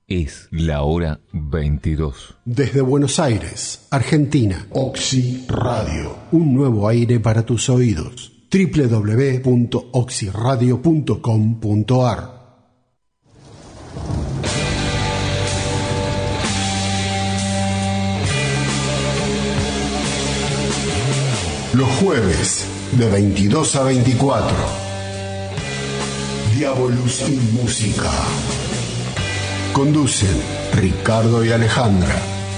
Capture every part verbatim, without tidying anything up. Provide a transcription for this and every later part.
Es la hora veintidós. Desde Buenos Aires, Argentina, Oxy Radio. Un nuevo aire para tus oídos. doble u doble u doble u punto oxy radio punto com punto a r. Los jueves, de veintidós a veinticuatro. Diabolus in Música. Conducen Ricardo y Alejandra.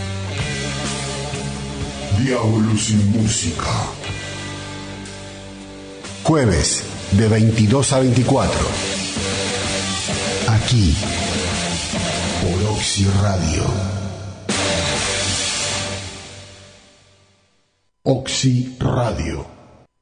Diabolus in Música. Jueves de veintidós a veinticuatro. Aquí, por Oxy Radio. Oxy Radio.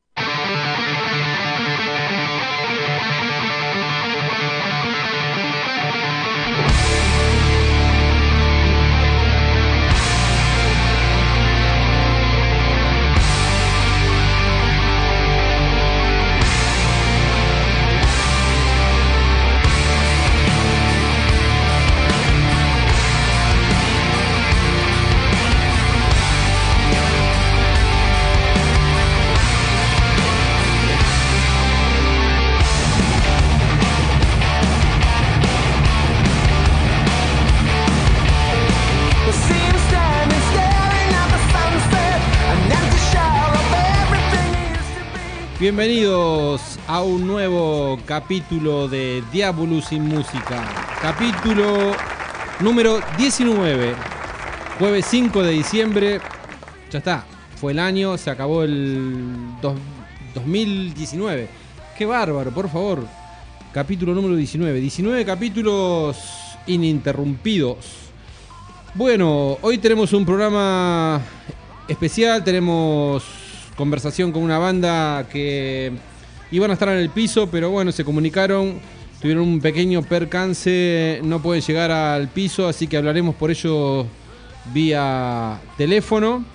Bienvenidos a un nuevo capítulo de Diabolus in Música. Capítulo número diecinueve. Jueves cinco de diciembre. Ya está. Fue el año. Se acabó el dos mil diecinueve. Qué bárbaro, por favor. Capítulo número diecinueve. diecinueve capítulos ininterrumpidos. Bueno, hoy tenemos un programa especial. Tenemos conversación con una banda que iban a estar en el piso, pero bueno, se comunicaron, tuvieron un pequeño percance, no pueden llegar al piso, así que hablaremos por ello vía teléfono.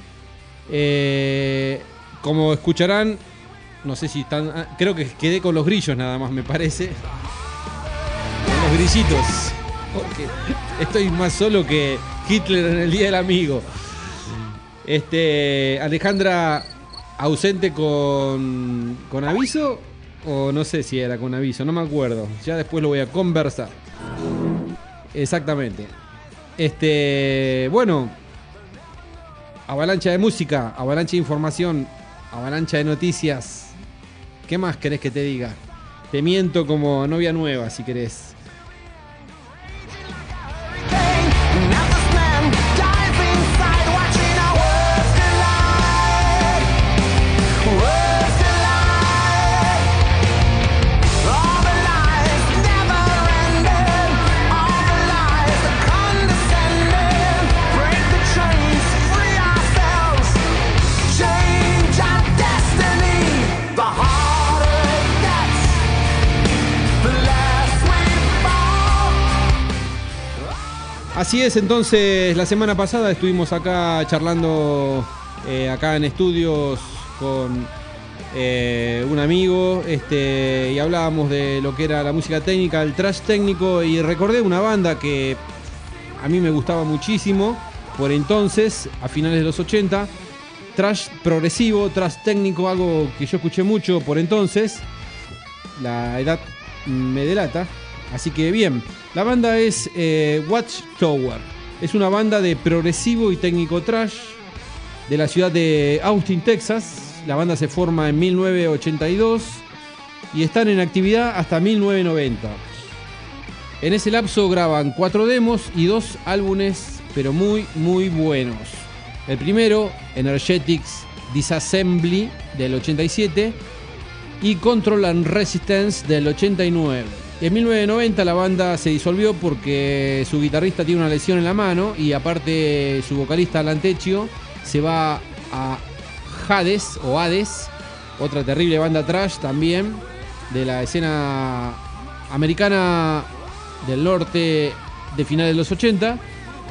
Eh, como escucharán, no sé si están, creo que quedé con los grillos nada más, me parece. Con los grillitos, porque estoy más solo que Hitler en el Día del Amigo. Este, Alejandra ausente con, con aviso, o no sé si era con aviso, no me acuerdo. Ya después lo voy a conversar. Exactamente. Este, bueno, avalancha de música, avalancha de información, avalancha de noticias. ¿Qué más querés que te diga? Te miento como novia nueva, si querés. Así es, entonces la semana pasada estuvimos acá charlando eh, acá en estudios con eh, un amigo este, y hablábamos de lo que era la música técnica, el thrash técnico, y recordé una banda que a mí me gustaba muchísimo por entonces, a finales de los ochenta, thrash progresivo, thrash técnico, algo que yo escuché mucho por entonces, la edad me delata. Así que bien, la banda es eh, Watchtower. Es una banda de progresivo y técnico thrash de la ciudad de Austin, Texas. La banda se forma en mil novecientos ochenta y dos y están en actividad hasta mil novecientos noventa. En ese lapso graban cuatro demos y dos álbumes, pero muy, muy buenos. El primero, Energetics Disassembly, del ochenta y siete, y Control and Resistance, del ochenta y nueve. En mil novecientos noventa la banda se disolvió porque su guitarrista tiene una lesión en la mano y aparte su vocalista Alan Tecchio se va a Hades o Hades, otra terrible banda thrash también de la escena americana del norte de finales de los ochenta.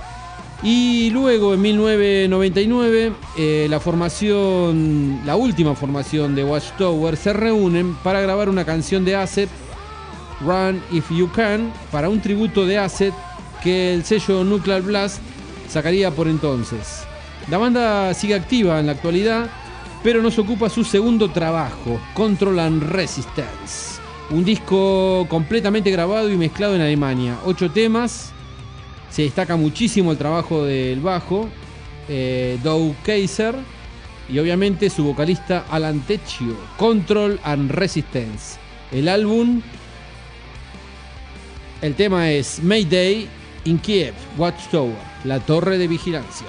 Y luego en mil novecientos noventa y nueve eh, la formación, la última formación de Watchtower se reúnen para grabar una canción de Acid, Run If You Can, para un tributo de Acid que el sello Nuclear Blast sacaría por entonces. La banda sigue activa en la actualidad, pero nos ocupa su segundo trabajo, Control and Resistance. Un disco completamente grabado y mezclado en Alemania. Ocho temas. Se destaca muchísimo el trabajo del bajo, eh, Doug Kaiser, y obviamente su vocalista Alan Tecchio. Control and Resistance. El álbum, el tema es Mayday in Kiev, Watchtower, la torre de vigilancia.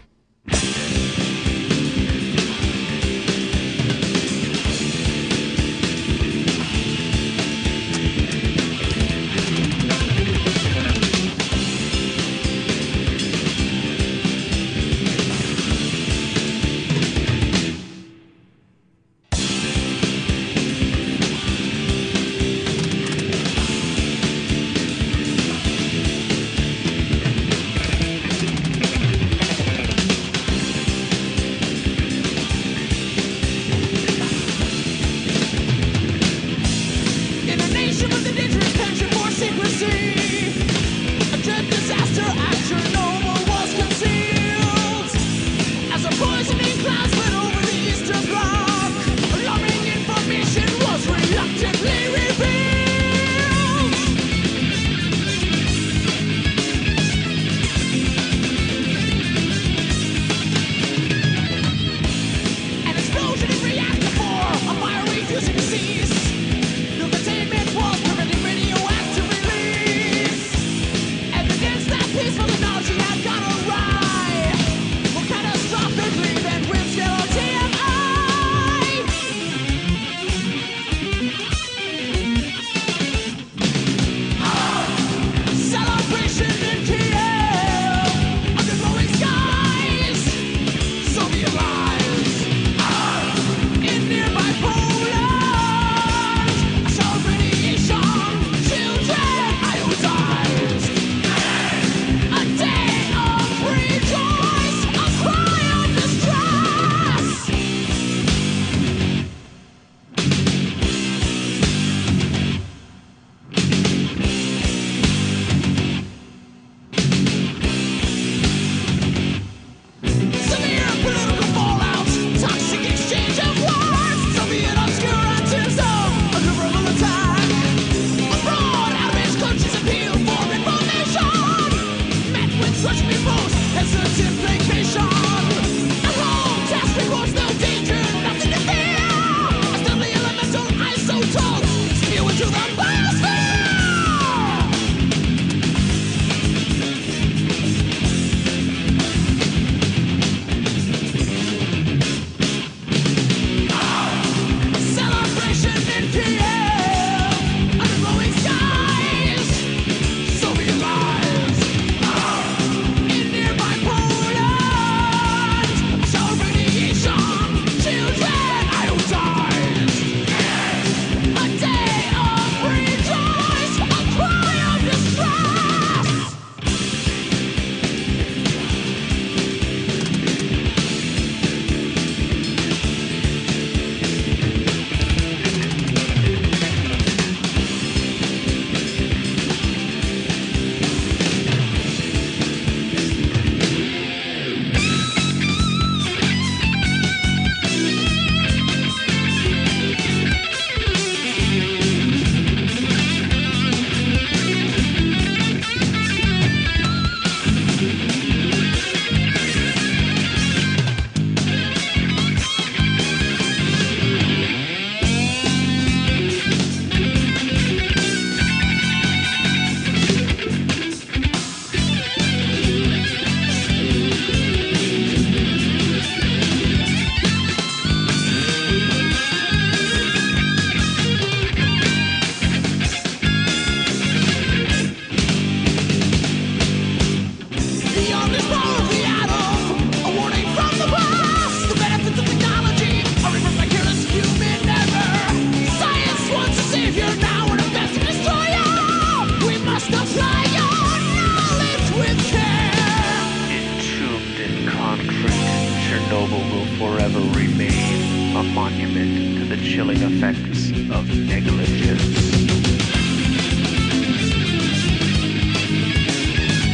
chilling effects of negligence.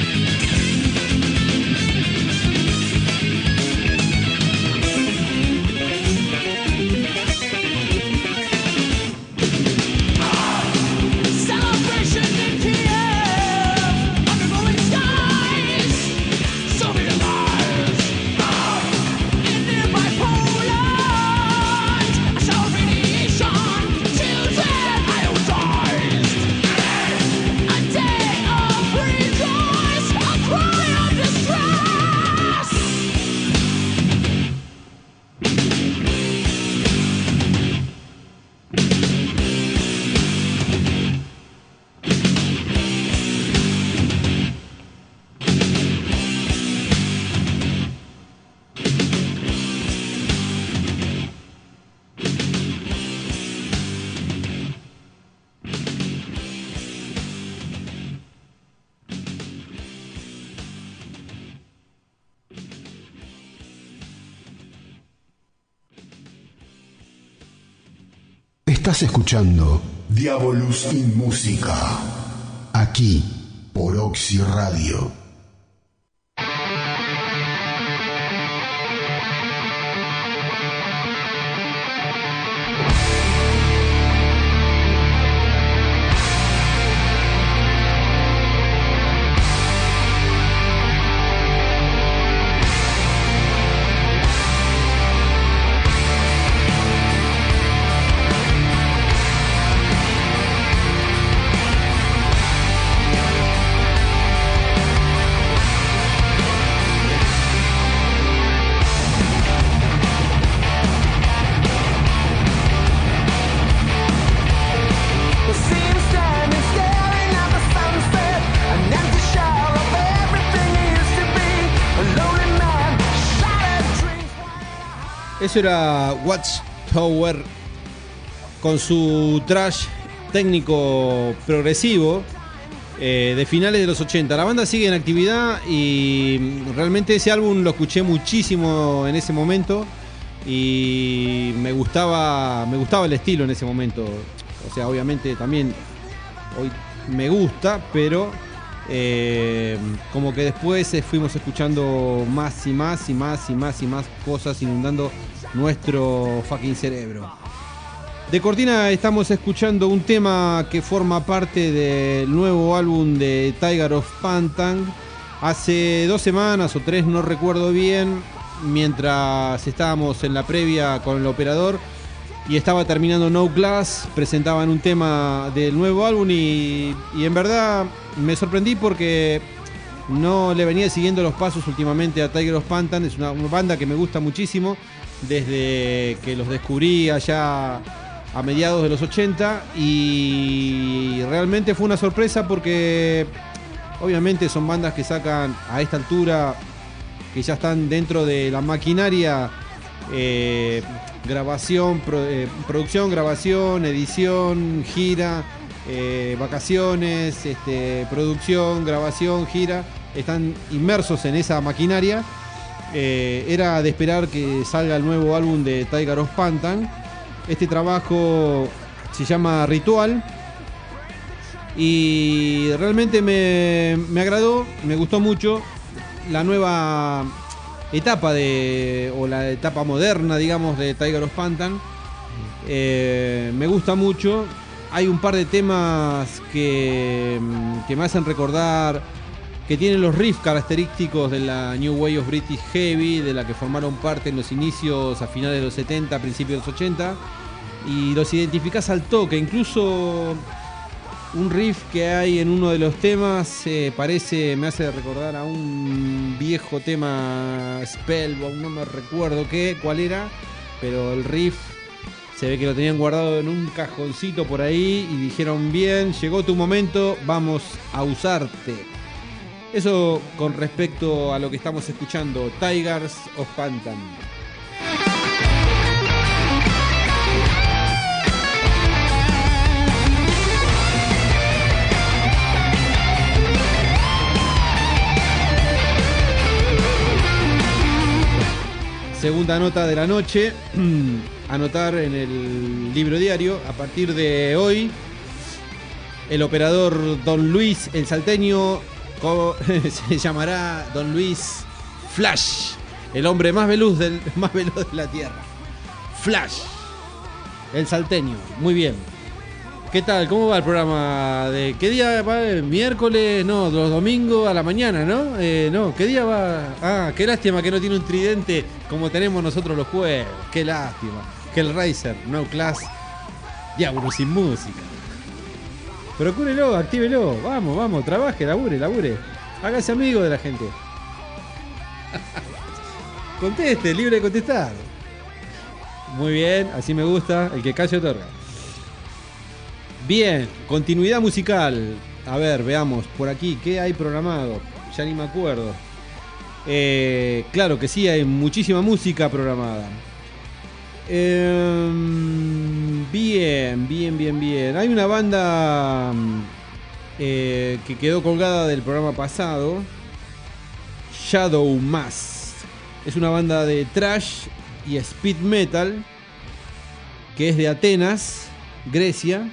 Estás escuchando Diabolus in Música, aquí por Oxy Radio. Eso era Watchtower con su thrash técnico progresivo eh, de finales de los ochenta. La banda sigue en actividad y realmente ese álbum lo escuché muchísimo en ese momento y me gustaba, me gustaba el estilo en ese momento. O sea, obviamente también hoy me gusta, pero eh, como que después fuimos escuchando más y más y más y más y más cosas inundando nuestro fucking cerebro. De cortina estamos escuchando un tema que forma parte del nuevo álbum de Tiger of Pantan. Hace dos semanas o tres, no recuerdo bien, mientras estábamos en la previa con el operador y estaba terminando No Glass, presentaban un tema del nuevo álbum y, y en verdad me sorprendí porque no le venía siguiendo los pasos últimamente a Tiger of Pantan. Es una, una banda que me gusta muchísimo desde que los descubrí allá a mediados de los ochenta y realmente fue una sorpresa porque obviamente son bandas que sacan a esta altura, que ya están dentro de la maquinaria, eh, grabación, pro, eh, producción, grabación, edición, gira, eh, vacaciones, este, producción, grabación, gira, están inmersos en esa maquinaria. Eh, era de esperar que salga el nuevo álbum de Tiger of Pantan. Este trabajo se llama Ritual y realmente me, me agradó, me gustó mucho la nueva etapa de, o la etapa moderna, digamos, de Tiger of Pantan. Eh, me gusta mucho. Hay un par de temas que, que me hacen recordar, que tienen los riffs característicos de la New Wave of British Heavy, de la que formaron parte en los inicios a finales de los setenta, principios de los ochenta, y los identificás al toque. Incluso un riff que hay en uno de los temas eh, parece, me hace recordar a un viejo tema Spellbound, no me recuerdo qué, cuál era, pero el riff se ve que lo tenían guardado en un cajoncito por ahí y dijeron: bien, llegó tu momento, vamos a usarte. Eso con respecto a lo que estamos escuchando, Tigers of Pantan. Segunda nota de la noche, anotar en el libro diario, a partir de hoy, el operador Don Luis, el salteño, se llamará Don Luis Flash, el hombre más veloz del, más veloz de la tierra. Flash, el salteño. Muy bien. ¿Qué tal? ¿Cómo va el programa? ¿De qué día va? ¿Miércoles? No, los domingos a la mañana, ¿no? Eh, no, ¿qué día va? Ah, qué lástima que no tiene un tridente como tenemos nosotros los jueves. Qué lástima. Hellraiser, No Class, Diablo sin música. Procúrelo, actívelo. Vamos, vamos, trabaje, labure, labure. Hágase amigo de la gente. Conteste, libre de contestar. Muy bien, así me gusta. El que calla otorga. Bien, continuidad musical. A ver, veamos por aquí, ¿qué hay programado? Ya ni me acuerdo. Eh, claro que sí, hay muchísima música programada. Eh, bien, bien, bien, bien. Hay una banda eh, que quedó colgada del programa pasado, Shadow Mass. Es una banda de thrash y speed metal que es de Atenas. Grecia.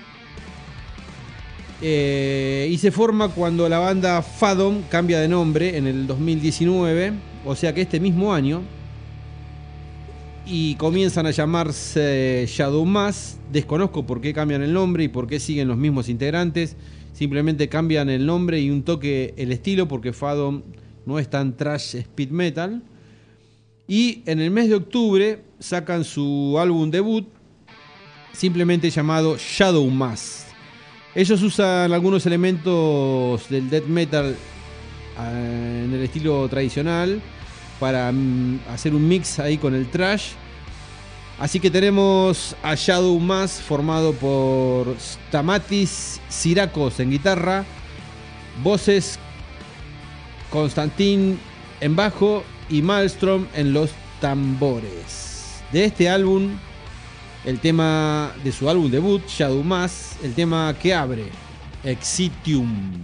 Eh, y se forma cuando la banda Fathom cambia de nombre en el dos mil diecinueve, o sea que este mismo año, y comienzan a llamarse Shadow Mass. Desconozco por qué cambian el nombre y por qué siguen los mismos integrantes. Simplemente cambian el nombre y un toque el estilo, porque Fathom no es tan thrash speed metal. Y en el mes de octubre sacan su álbum debut, simplemente llamado Shadow Mass. Ellos usan algunos elementos del death metal eh, en el estilo tradicional para mm, hacer un mix ahí con el thrash. Así que tenemos a Shadow Mass formado por Stamatis Sirakos en guitarra, voces Konstantin en bajo y Maelstrom en los tambores. De este álbum, el tema de su álbum debut, Shadow Mass, el tema que abre, Exitium.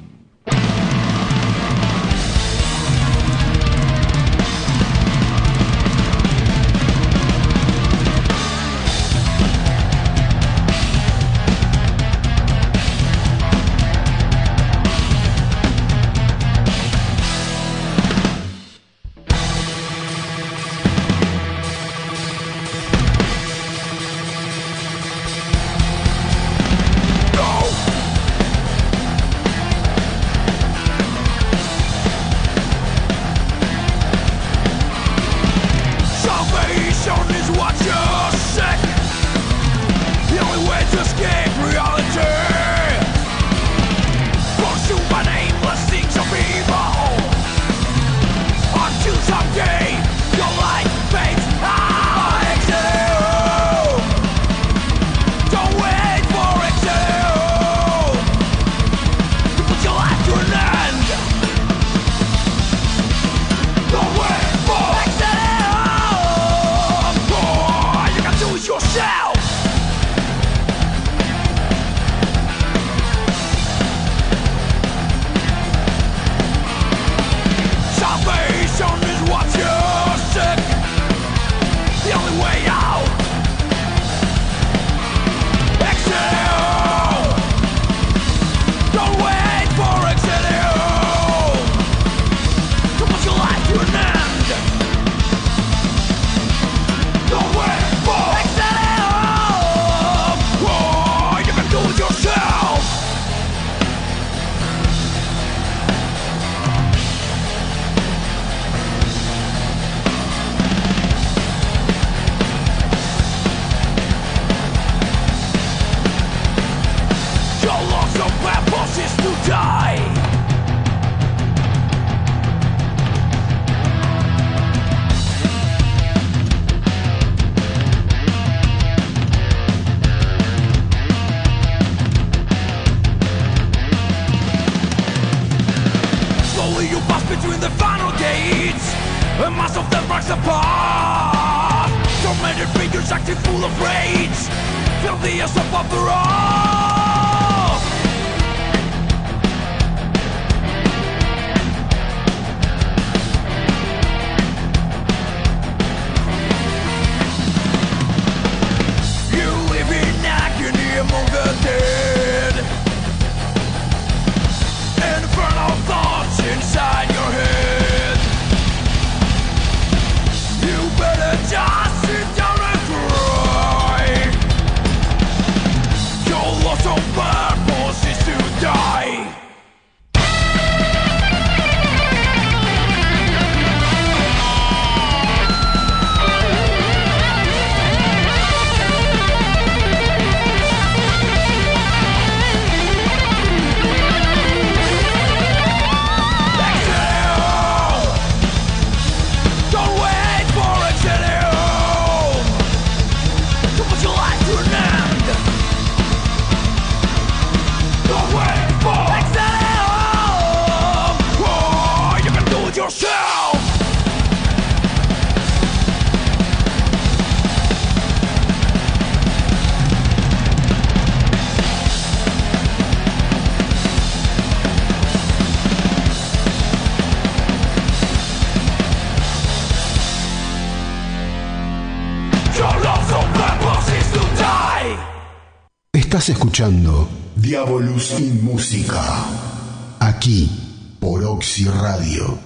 Just sit down and cry. Your Estás escuchando Diabolus in Música, aquí por Oxy Radio.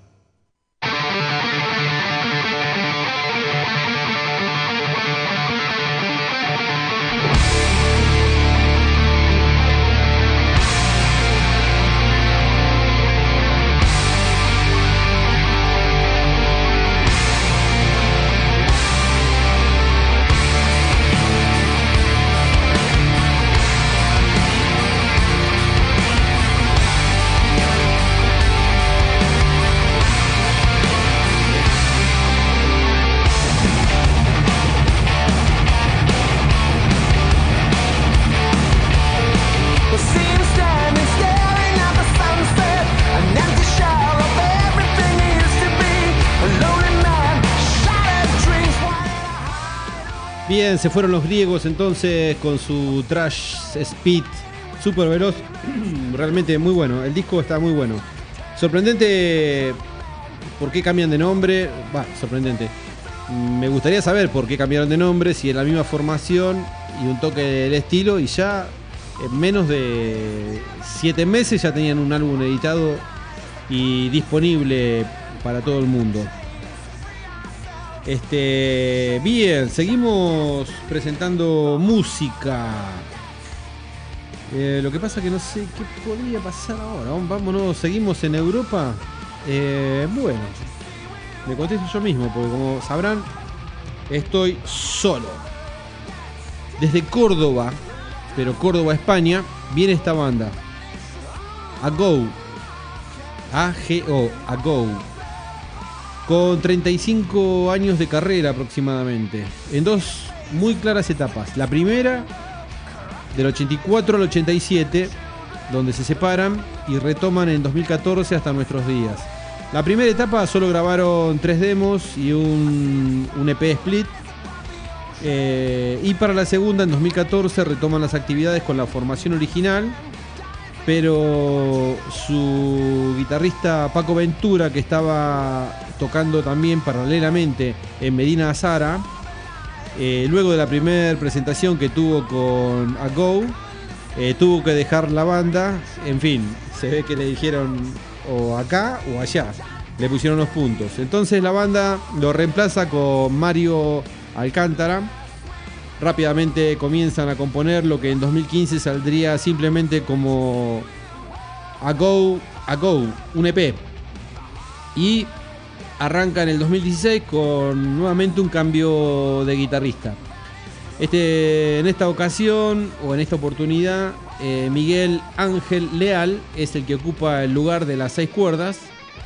Bien, se fueron los griegos entonces con su trash speed súper veloz. Realmente muy bueno, el disco está muy bueno. Sorprendente por qué cambian de nombre. Va, sorprendente. Me gustaría saber por qué cambiaron de nombre, si es la misma formación y un toque del estilo, y ya en menos de siete meses ya tenían un álbum editado y disponible para todo el mundo. Este, bien, seguimos presentando música. Eh, lo que pasa que no sé qué podría pasar ahora. Vámonos, seguimos en Europa. Eh, bueno, me contesto yo mismo, porque como sabrán, estoy solo. Desde Córdoba, pero Córdoba, España, viene esta banda. Ago. A G O, Ago. Con treinta y cinco años de carrera aproximadamente, en dos muy claras etapas. La primera, del ochenta y cuatro al ochenta y siete, donde se separan y retoman en dos mil catorce hasta nuestros días. La primera etapa solo grabaron tres demos y un, un E P split. Eh, y para la segunda, en dos mil catorce, retoman las actividades con la formación original, pero su guitarrista Paco Ventura, que estaba tocando también paralelamente en Medina Azara, eh, luego de la primera presentación que tuvo con Ago, eh, tuvo que dejar la banda. En fin, se ve que le dijeron o acá o allá, le pusieron los puntos. Entonces la banda lo reemplaza con Mario Alcántara. Rápidamente comienzan a componer lo que en dos mil quince saldría simplemente como Ago, Ago, un E P. Y arranca en el dos mil dieciséis con nuevamente un cambio de guitarrista. Este, en esta ocasión, o en esta oportunidad, eh, Miguel Ángel Leal es el que ocupa el lugar de las seis cuerdas.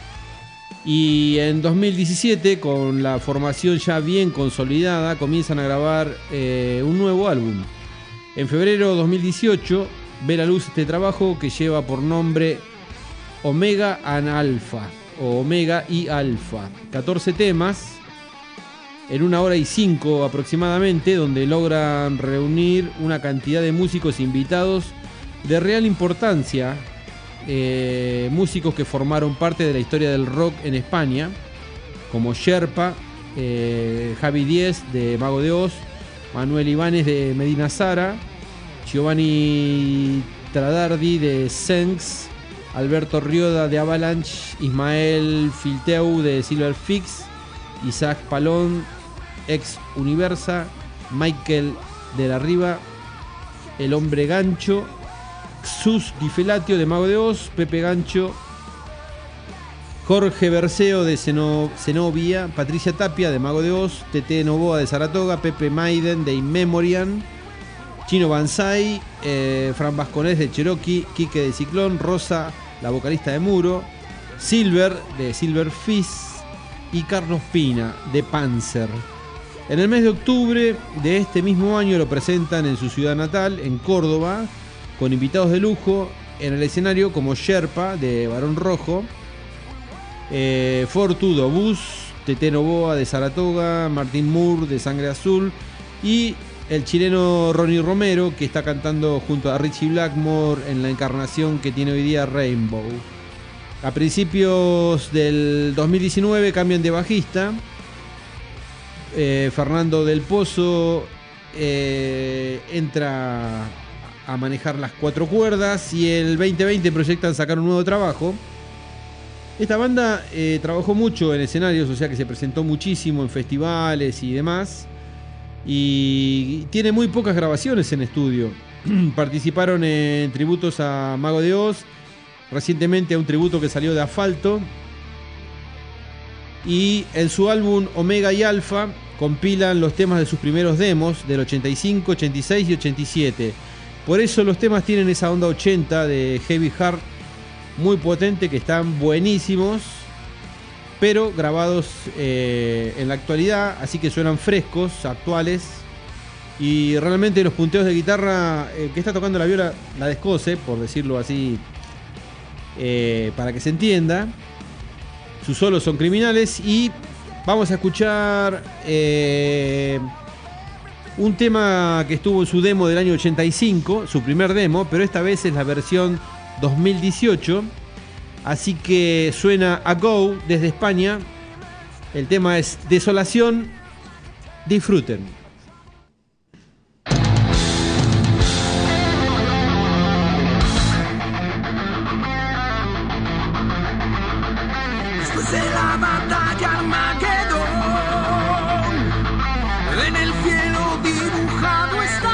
Y en dos mil diecisiete, con la formación ya bien consolidada, comienzan a grabar eh, un nuevo álbum. En febrero de dos mil dieciocho ve la luz este trabajo, que lleva por nombre Omega and Alpha, o Omega y Alpha. catorce temas en una hora y cinco aproximadamente, donde logran reunir una cantidad de músicos invitados de real importancia. Eh, músicos que formaron parte de la historia del rock en España, como Sherpa, eh, Javi Díez de Mago de Oz, Manuel Ibáñez de Medina Zara, Giovanni Tradardi de Sengs, Alberto Rioda de Avalanche, Ismael Filteu de Silver Fix, Isaac Palón, ex Universa, Michael de la Riva, El Hombre Gancho, Sus Di Felatio de Mago de Oz, Pepe Gancho, Jorge Berceo de Zeno, Zenobia, Patricia Tapia de Mago de Oz, Tete Novoa de Saratoga, Pepe Maiden de Inmemorian, Chino Banzai, eh, Fran Vasconés de Cherokee, Quique de Ciclón, Rosa, la vocalista de Muro, Silver de Silver Fist y Carlos Pina de Panzer. En el mes de octubre de este mismo año lo presentan en su ciudad natal, en Córdoba, con invitados de lujo en el escenario como Sherpa de Barón Rojo, eh, Fortu de Obús, Tete Novoa de Saratoga, Martín Moore de Sangre Azul y el chileno Ronnie Romero, que está cantando junto a Richie Blackmore en la encarnación que tiene hoy día Rainbow. A principios del dos mil diecinueve cambian de bajista. Eh, Fernando del Pozo eh, entra a manejar las cuatro cuerdas y el veinte veinte proyectan sacar un nuevo trabajo. Esta banda eh, trabajó mucho en escenarios, o sea que se presentó muchísimo en festivales y demás, y tiene muy pocas grabaciones en estudio. Participaron en tributos a Mago de Oz, recientemente a un tributo que salió de Asfalto, y en su álbum Omega y Alpha compilan los temas de sus primeros demos del ochenta y cinco, ochenta y seis y ochenta y siete. Por eso los temas tienen esa onda ochenta de heavy hard muy potente, que están buenísimos, pero grabados eh, en la actualidad, así que suenan frescos, actuales, y realmente los punteos de guitarra, el que está tocando la viola la descose, por decirlo así, eh, para que se entienda. Sus solos son criminales, y vamos a escuchar eh, un tema que estuvo en su demo del año ochenta y cinco, su primer demo, pero esta vez es la versión dos mil dieciocho, así que suena A Go desde España. El tema es Desolación. Disfruten. Después de la batalla Armagedón, en el cielo dibujado está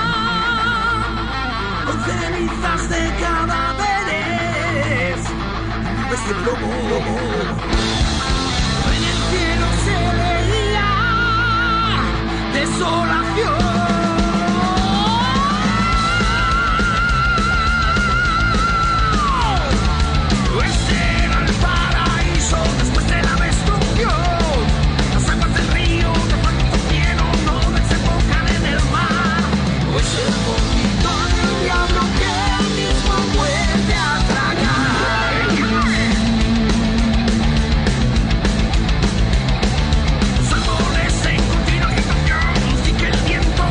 con cenizas de cadáveres, nubes de plomo. En el cielo se leía desolación. Árboles en continua agitación, sí que el viento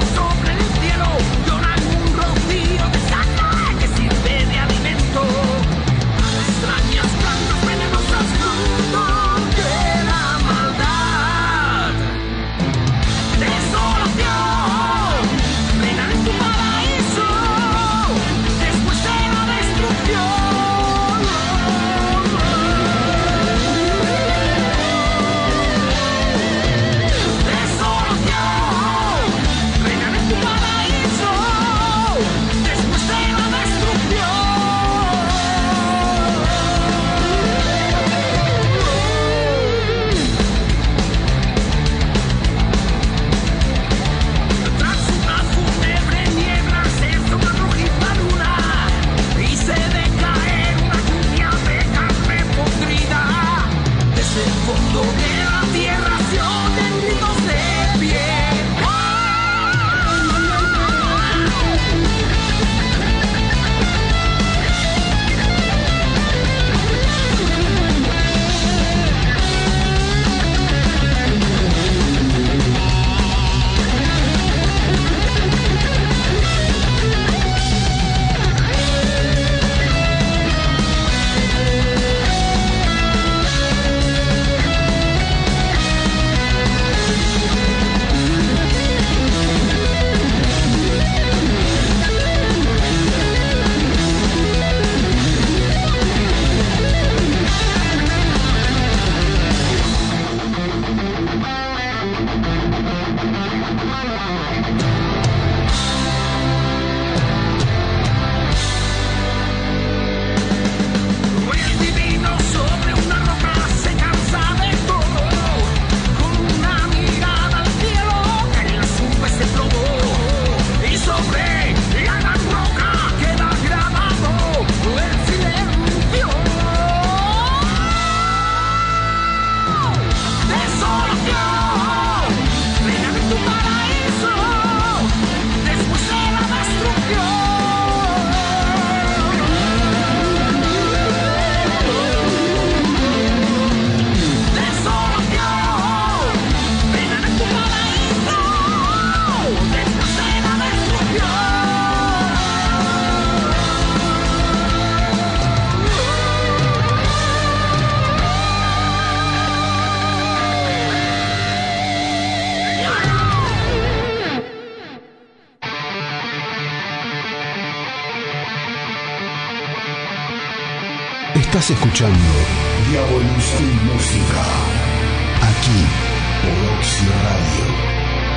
Estás escuchando Diabolus y Música, aquí por Oxy Radio.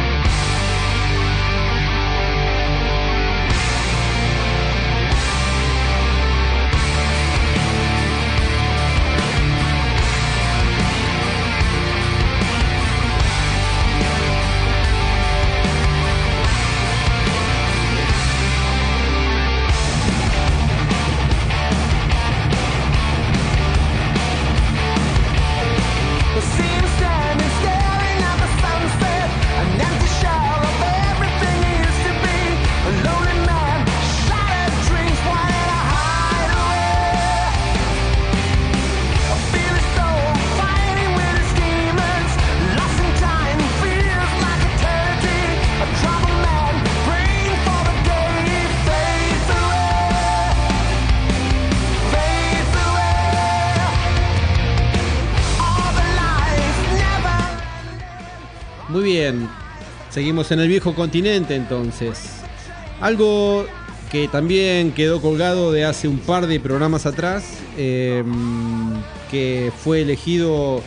Muy bien, seguimos en el viejo continente entonces. Algo que también quedó colgado de hace un par de programas atrás, eh, que fue elegido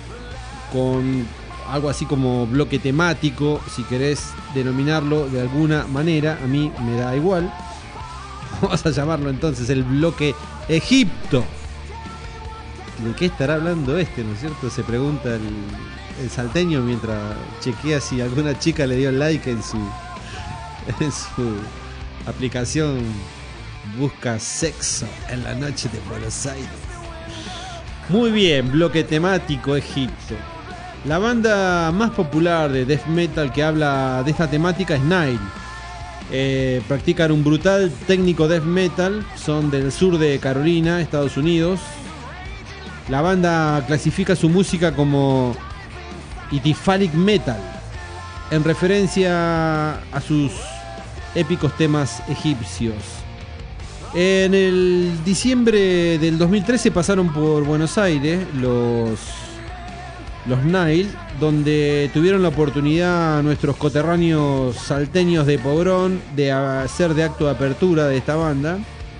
con algo así como bloque temático, si querés denominarlo de alguna manera, a mí me da igual. Vamos a llamarlo entonces el bloque Egipto. ¿De qué estará hablando este, no es cierto? Se pregunta el, el salteño mientras chequea si alguna chica le dio like en su, en su aplicación Busca Sexo en la Noche de Buenos Aires. Muy bien, bloque temático Egipto. La banda más popular de death metal que habla de esta temática es Nile. Eh, practican un brutal técnico death metal, son del sur de Carolina, Estados Unidos. La banda clasifica su música como Ithyphallic Metal, en referencia a sus épicos temas egipcios. En el diciembre del dos mil trece pasaron por Buenos Aires los, los Nile, donde tuvieron la oportunidad nuestros coterráneos salteños de Pogrón de hacer de acto de apertura de esta banda.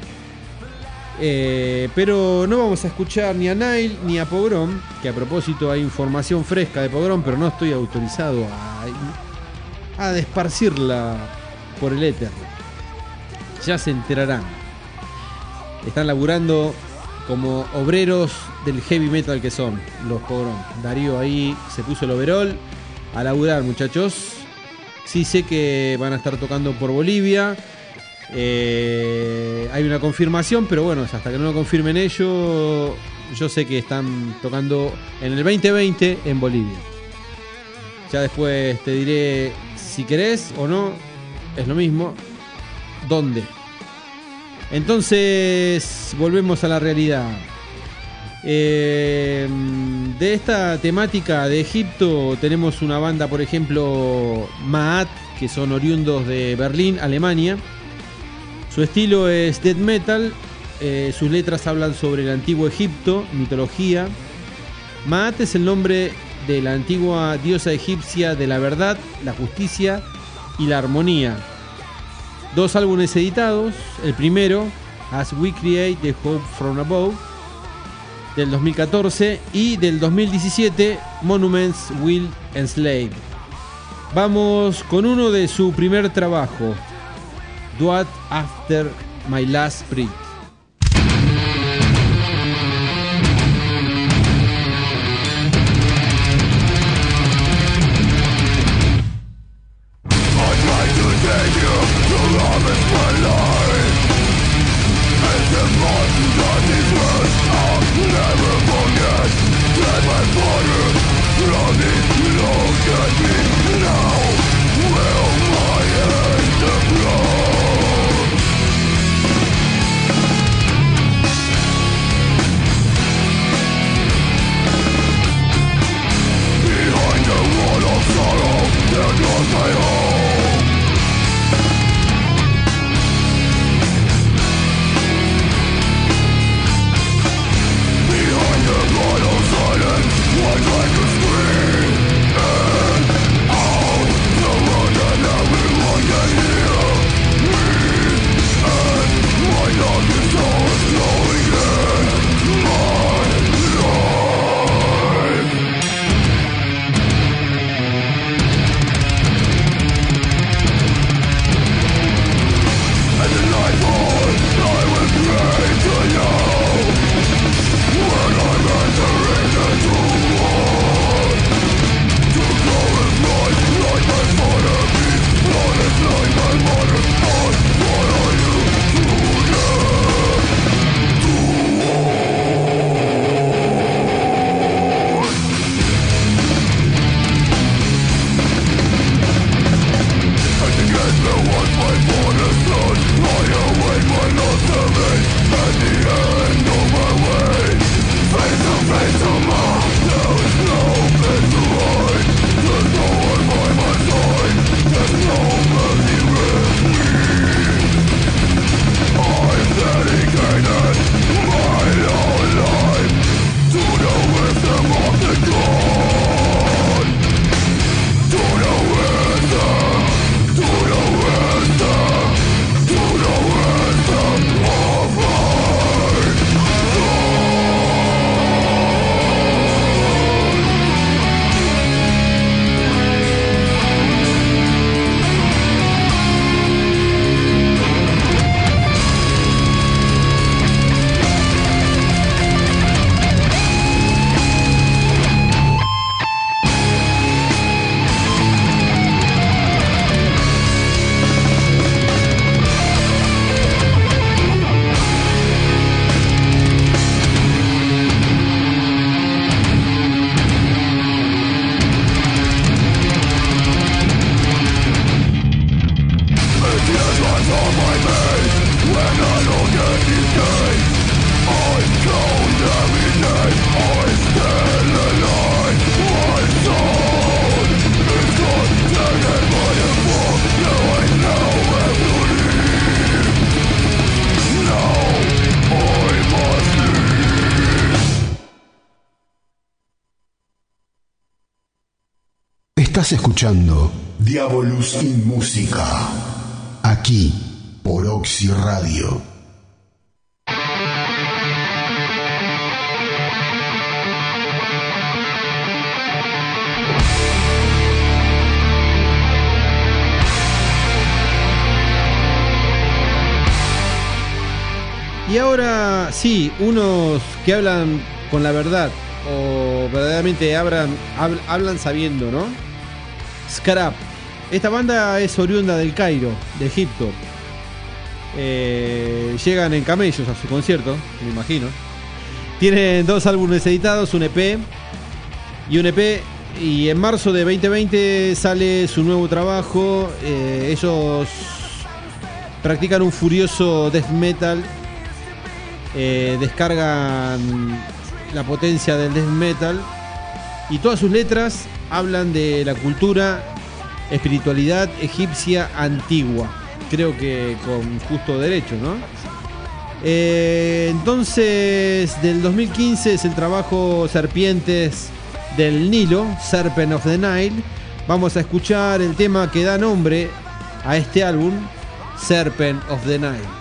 Eh, pero no vamos a escuchar ni a Nile ni a Pogrón, que a propósito hay información fresca de Pogrón, pero no estoy autorizado a, a esparcirla por el éter. Ya se enterarán. Están laburando como obreros del heavy metal que son los Pogrón. Darío ahí se puso el overol a laburar, muchachos. Sí sé que van a estar tocando por Bolivia. Eh, hay una confirmación, pero bueno, hasta que no lo confirmen ellos, yo sé que están tocando en el veinte veinte en Bolivia. Ya después te diré si querés o no, es lo mismo, dónde. Entonces volvemos a la realidad. Eh, de esta temática de Egipto tenemos una banda, por ejemplo, Maat, que son oriundos de Berlín, Alemania. Su estilo es death metal, eh, sus letras hablan sobre el antiguo Egipto, mitología. Maat es el nombre de la antigua diosa egipcia de la verdad, la justicia y la armonía. Dos álbumes editados, el primero, As We Create the Hope from Above, del dos mil catorce, y del dos mil diecisiete, Monuments Will Enslave. Vamos con uno de su primer trabajo, Do It After My Last Breath. Now will my end blow? Estás escuchando Diabolus in Música, aquí por Oxy Radio. Y ahora sí, unos que hablan con la verdad o verdaderamente hablan, hablan, hablan sabiendo, ¿no? Scrap. Esta banda es oriunda del Cairo, de Egipto. Eh, llegan en camellos a su concierto, me imagino. Tienen dos álbumes editados, un E P y un E P. Y en marzo de veinte veinte sale su nuevo trabajo. Eh, ellos practican un furioso death metal. Eh, descargan la potencia del death metal y todas sus letras hablan de la cultura, espiritualidad egipcia antigua, creo que con justo derecho, ¿no? Eh, entonces, del dos mil quince es el trabajo Serpientes del Nilo, Serpent of the Nile. Vamos a escuchar el tema que da nombre a este álbum, Serpent of the Nile.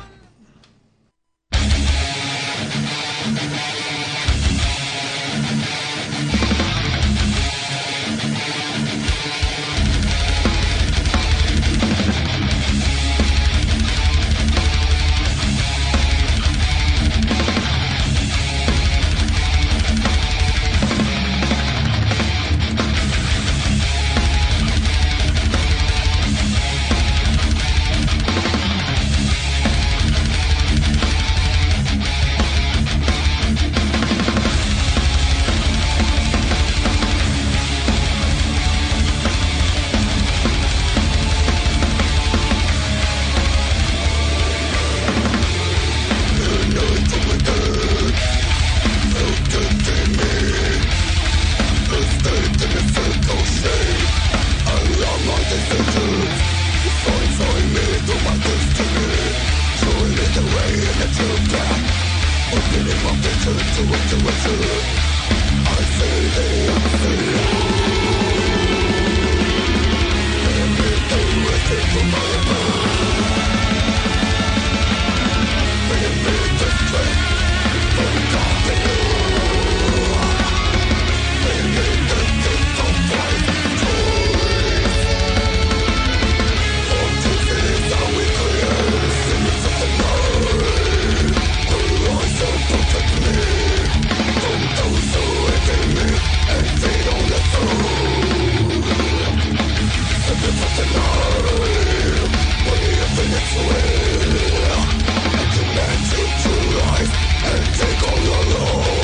Take all your love.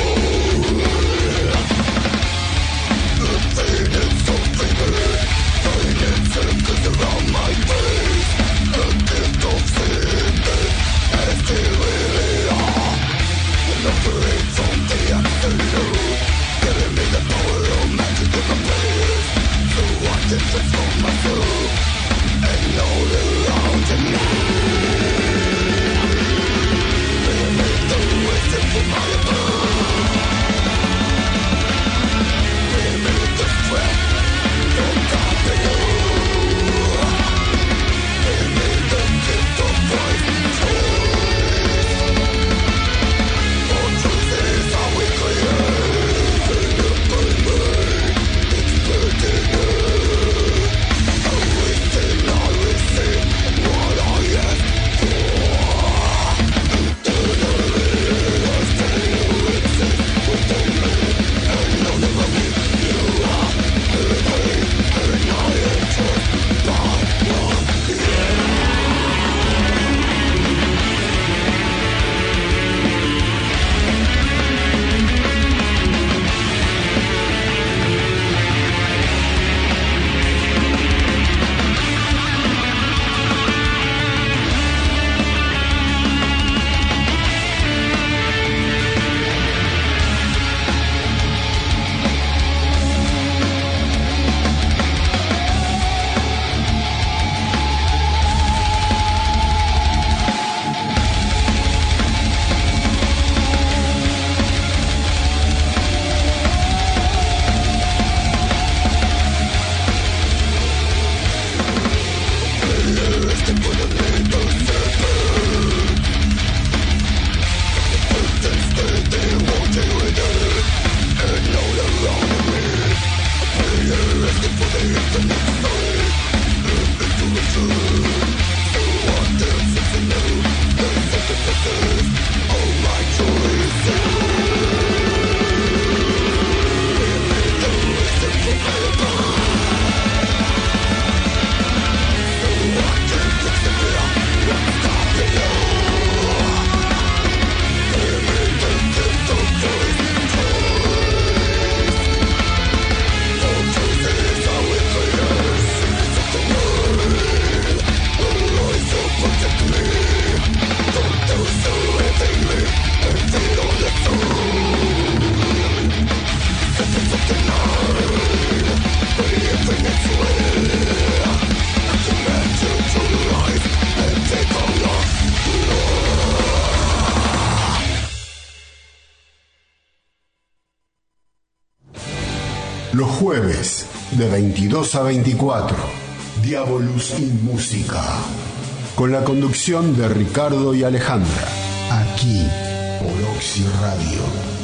Los jueves de veintidós a veinticuatro, Diabolus in Música, con la conducción de Ricardo y Alejandra, aquí por Oxy Radio.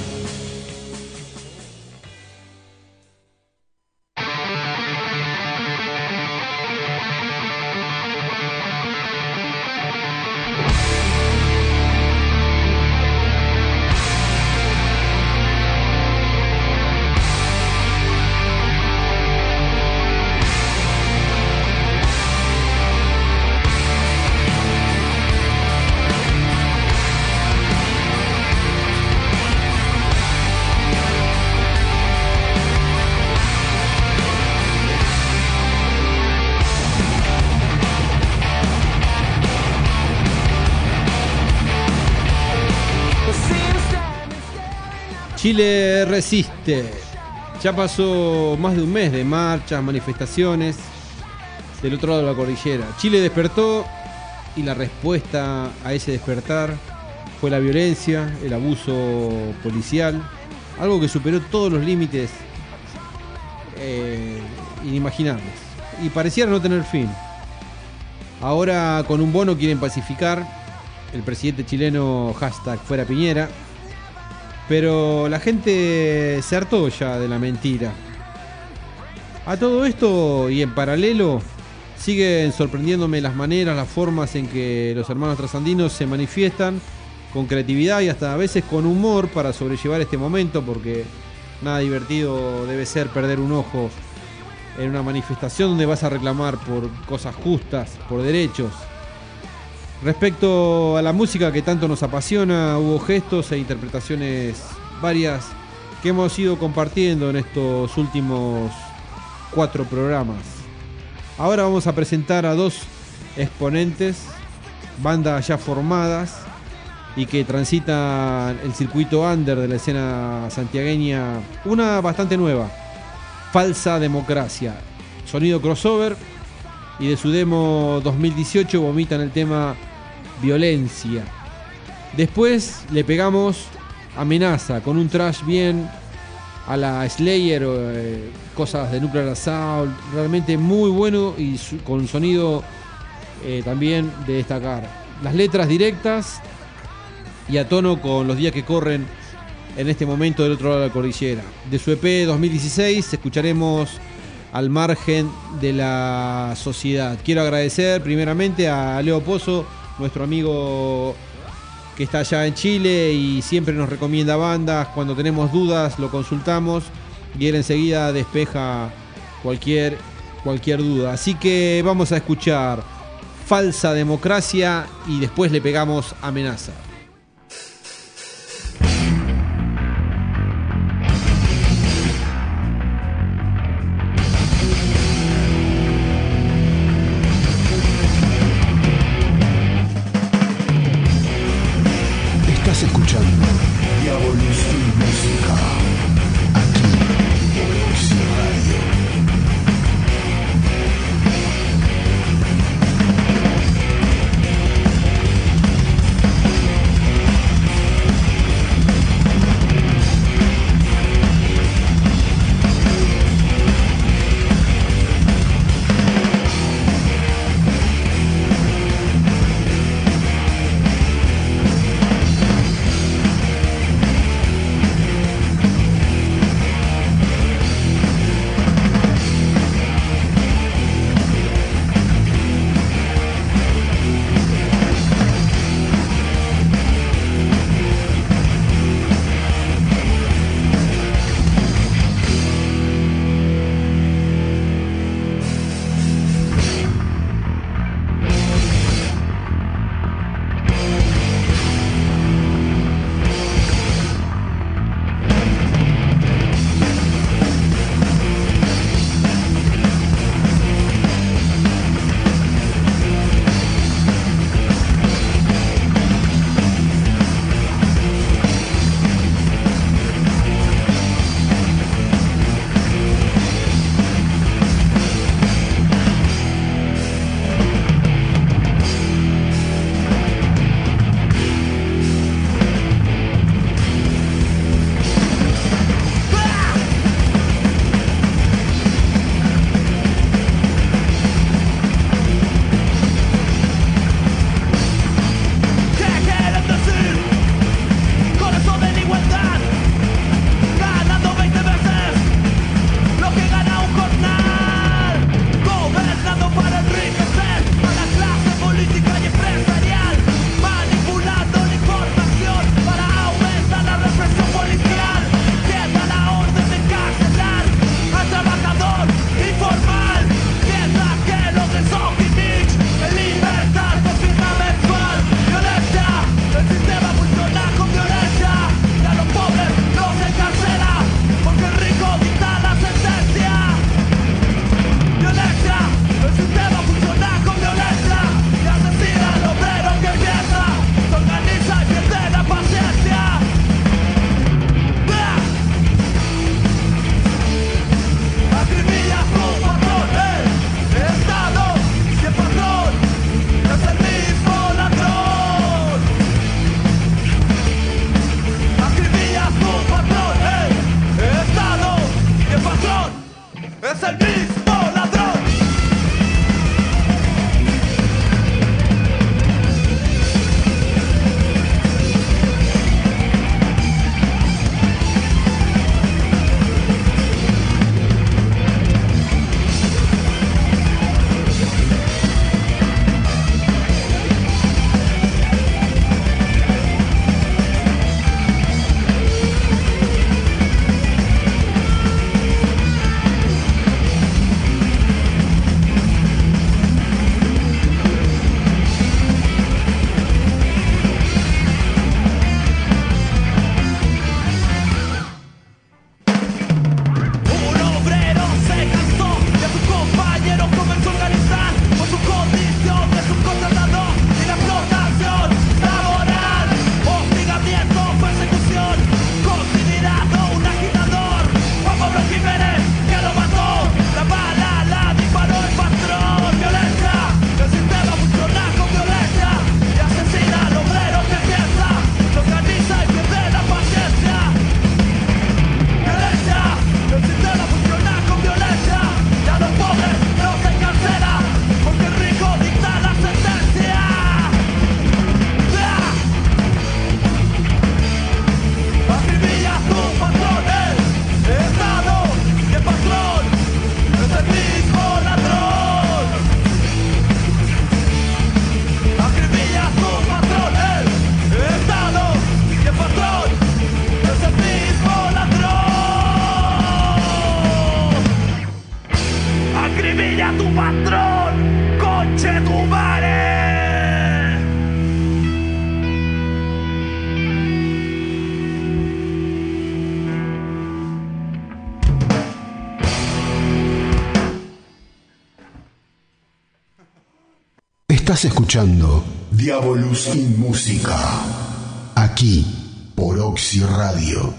Chile resiste. Ya pasó más de un mes de marchas, manifestaciones del otro lado de la cordillera. Chile despertó y la respuesta a ese despertar fue la violencia, el abuso policial, algo que superó todos los límites eh, inimaginables y pareciera no tener fin. Ahora con un bono quieren pacificar. El presidente chileno hashtag fuera Piñera. Pero la gente se hartó ya de la mentira. A todo esto y en paralelo siguen sorprendiéndome las maneras, las formas en que los hermanos trasandinos se manifiestan con creatividad y hasta a veces con humor para sobrellevar este momento, porque nada divertido debe ser perder un ojo en una manifestación donde vas a reclamar por cosas justas, por derechos. Respecto a la música que tanto nos apasiona, hubo gestos e interpretaciones varias que hemos ido compartiendo en estos últimos cuatro programas. Ahora vamos a presentar a dos exponentes, bandas ya formadas y que transitan el circuito under de la escena santiagueña, una bastante nueva, Falsa Democracia, sonido crossover, y de su demo dos mil dieciocho vomitan el tema Violencia. Después le pegamos Amenaza con un trash bien a la Slayer, eh, cosas de Nuclear Assault, realmente muy bueno y su, con sonido eh, también de destacar. Las letras directas y a tono con los días que corren en este momento del otro lado de la cordillera. De su E P dos mil dieciséis escucharemos Al margen de la sociedad. Quiero agradecer primeramente a Leo Pozo, nuestro amigo que está allá en Chile y siempre nos recomienda bandas. Cuando tenemos dudas lo consultamos y él enseguida despeja cualquier, cualquier duda. Así que vamos a escuchar Falsa Democracia y después le pegamos Amenaza. Estás escuchando Diabolus in Música, aquí por Oxy Radio. patrón, conche tu madre. Estás escuchando Diabolus in Música, aquí por Oxy Radio.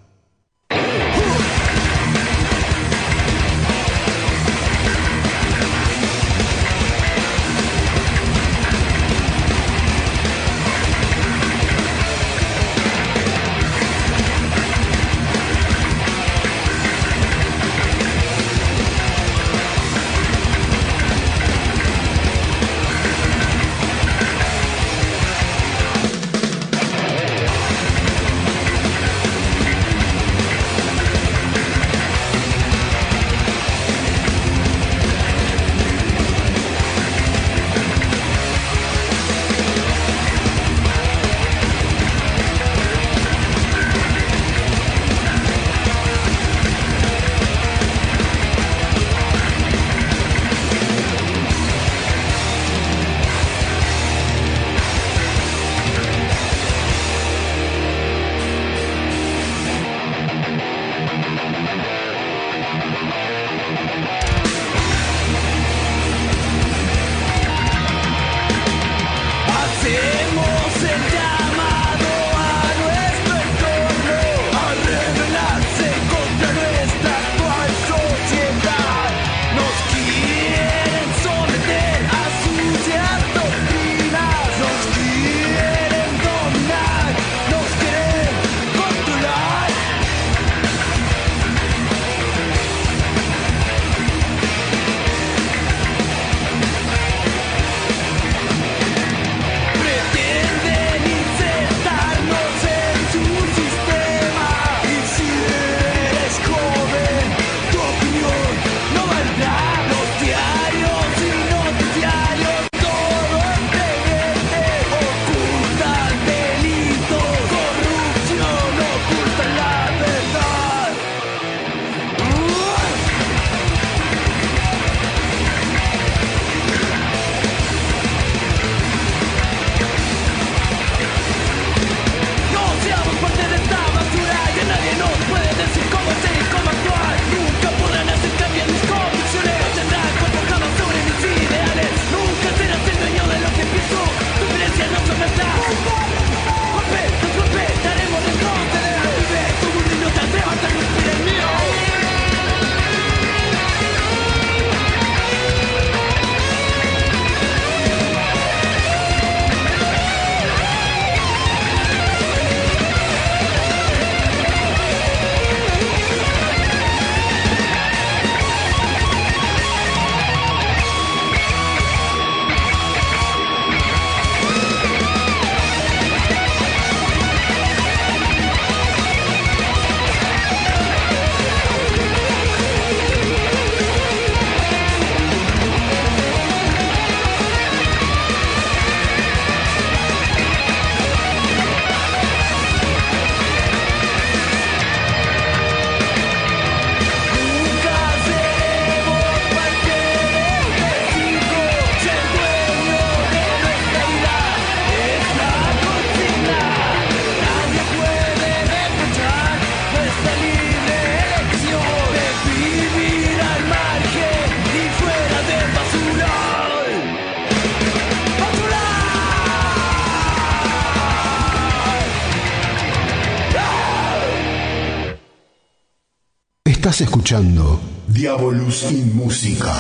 Estás escuchando Diabolus in Música,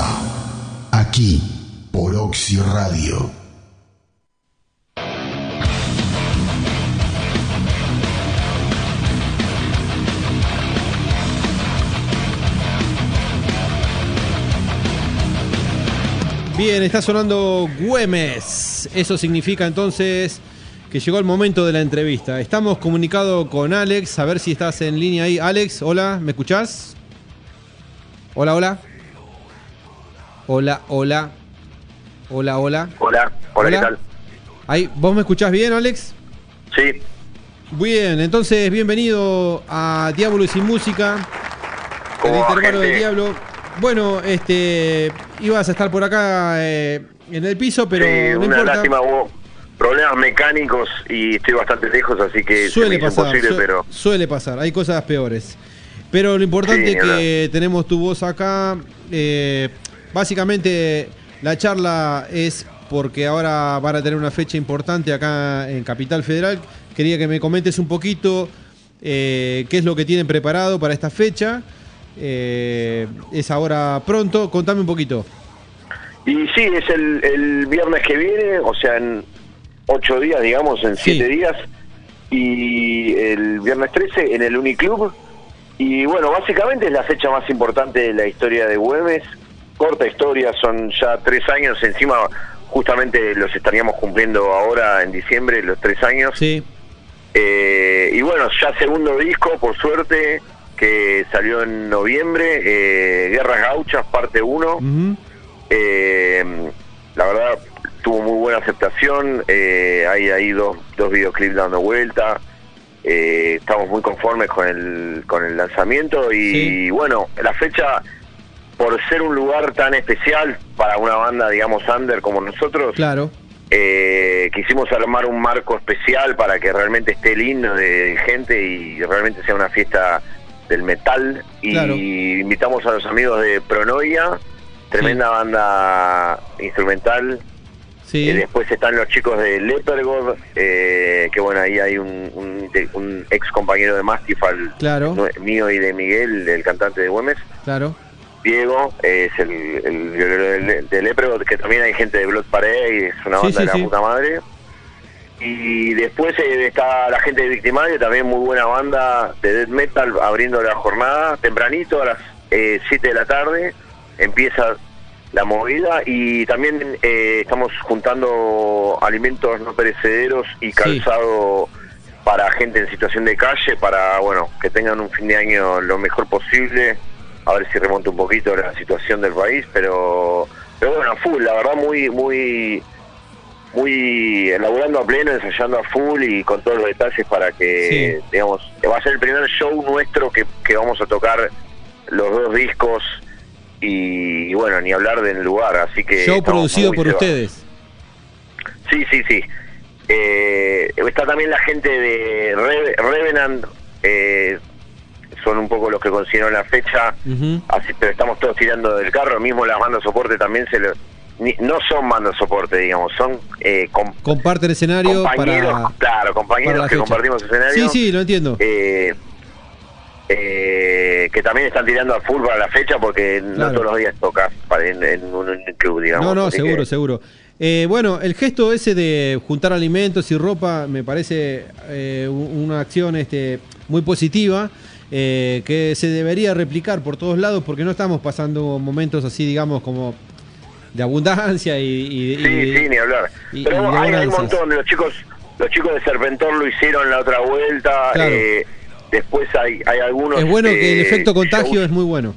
aquí por Oxy Radio. Bien, está sonando Güemes. Eso significa entonces que llegó el momento de la entrevista. Estamos comunicados con Alex, a ver si estás en línea ahí. Alex, hola, ¿me escuchás? Hola, hola. Hola, hola. Hola, hola. Hola, hola, ¿qué tal? Ahí, ¿vos me escuchás bien, Alex? Sí. Bien, entonces bienvenido a Diabolus sin Música, el intervalo del diablo. Bueno, este ibas a estar por acá eh, en el piso, pero sí, no una importa. lástima, hubo problemas mecánicos y estoy bastante lejos, así que Suele se me hizo pasar, imposible, su- pero suele pasar, hay cosas peores. Pero lo importante Sí, es que verdad. tenemos tu voz acá. Eh, básicamente la charla es porque ahora van a tener una fecha importante acá en Capital Federal. Quería que me comentes un poquito eh, qué es lo que tienen preparado para esta fecha. Eh, es ahora pronto, contame un poquito. Y sí, es el, el viernes que viene, o sea, en ocho días, digamos, en Sí. siete días. Y el viernes trece en el Uniclub. Y bueno, básicamente es la fecha más importante de la historia de Güemes. Corta historia, son ya tres años. Encima, justamente los estaríamos cumpliendo ahora en diciembre, los tres años. Sí, Eh, y bueno, ya segundo disco, por suerte, que salió en noviembre. Eh, Guerras Gauchas, parte uno. ujú, Eh, la verdad tuvo muy buena aceptación, eh, hay ahí dos, dos videoclips dando vuelta, eh, estamos muy conformes con el, con el lanzamiento y Sí. bueno, la fecha, por ser un lugar tan especial para una banda, digamos, under como nosotros, claro. eh, quisimos armar un marco especial para que realmente esté lindo de, de gente y realmente sea una fiesta del metal. Y Claro. invitamos a los amigos de Pronoia, tremenda banda instrumental. Sí, Eh, después están los chicos de Lepergod, eh, que bueno, ahí hay un, un, de- un ex compañero de Mastifal, Claro. mío y de Miguel, el cantante de Güemes. claro. Diego eh, es el, el violero de, de Lepergod, que también hay gente de Blood Parade, es una Sí, banda sí, de la sí. puta madre. Y después eh, está la gente de Victimario, también muy buena banda de death metal, abriendo la jornada tempranito a las eh, siete de la tarde empieza la movida. Y también eh, estamos juntando alimentos no perecederos y calzado para gente en situación de calle, para bueno, que tengan un fin de año lo mejor posible, a ver si remonta un poquito la situación del país, pero pero bueno, full, la verdad, muy muy muy elaborando a pleno, ensayando a full y con todos los detalles para que, Sí. digamos, va a ser el primer show nuestro que, que vamos a tocar los dos discos y, y bueno, ni hablar del lugar, así que Show estamos producido muy por cebados. ustedes. Sí, sí, sí. Eh, está también la gente de Re- Revenant, eh, son un poco los que consiguieron la fecha, Ujú. así, pero estamos todos tirando del carro, mismo las bandas soporte también se lo, ni- no son bandas soporte, digamos, son eh, com- Comparten escenario compañeros, para, claro, para compañeros la que fecha. compartimos escenario. Sí, sí, lo entiendo. eh, eh, que también están tirando a full para la fecha porque Claro. no todos los días tocas para en, en un, en un club, digamos. No, no, así seguro, que- seguro. Eh, bueno, el gesto ese de juntar alimentos y ropa me parece eh, un- una acción este, muy positiva, eh, que se debería replicar por todos lados porque no estamos pasando momentos así, digamos, como de abundancia y... y- Sí, y- sí, ni hablar. y- Pero y de hay, hay un bonanzas. montón de los chicos, los chicos de Serpentor lo hicieron la otra vuelta. Claro. eh, después hay, hay algunos. Es bueno que el eh, efecto contagio shows. es muy bueno.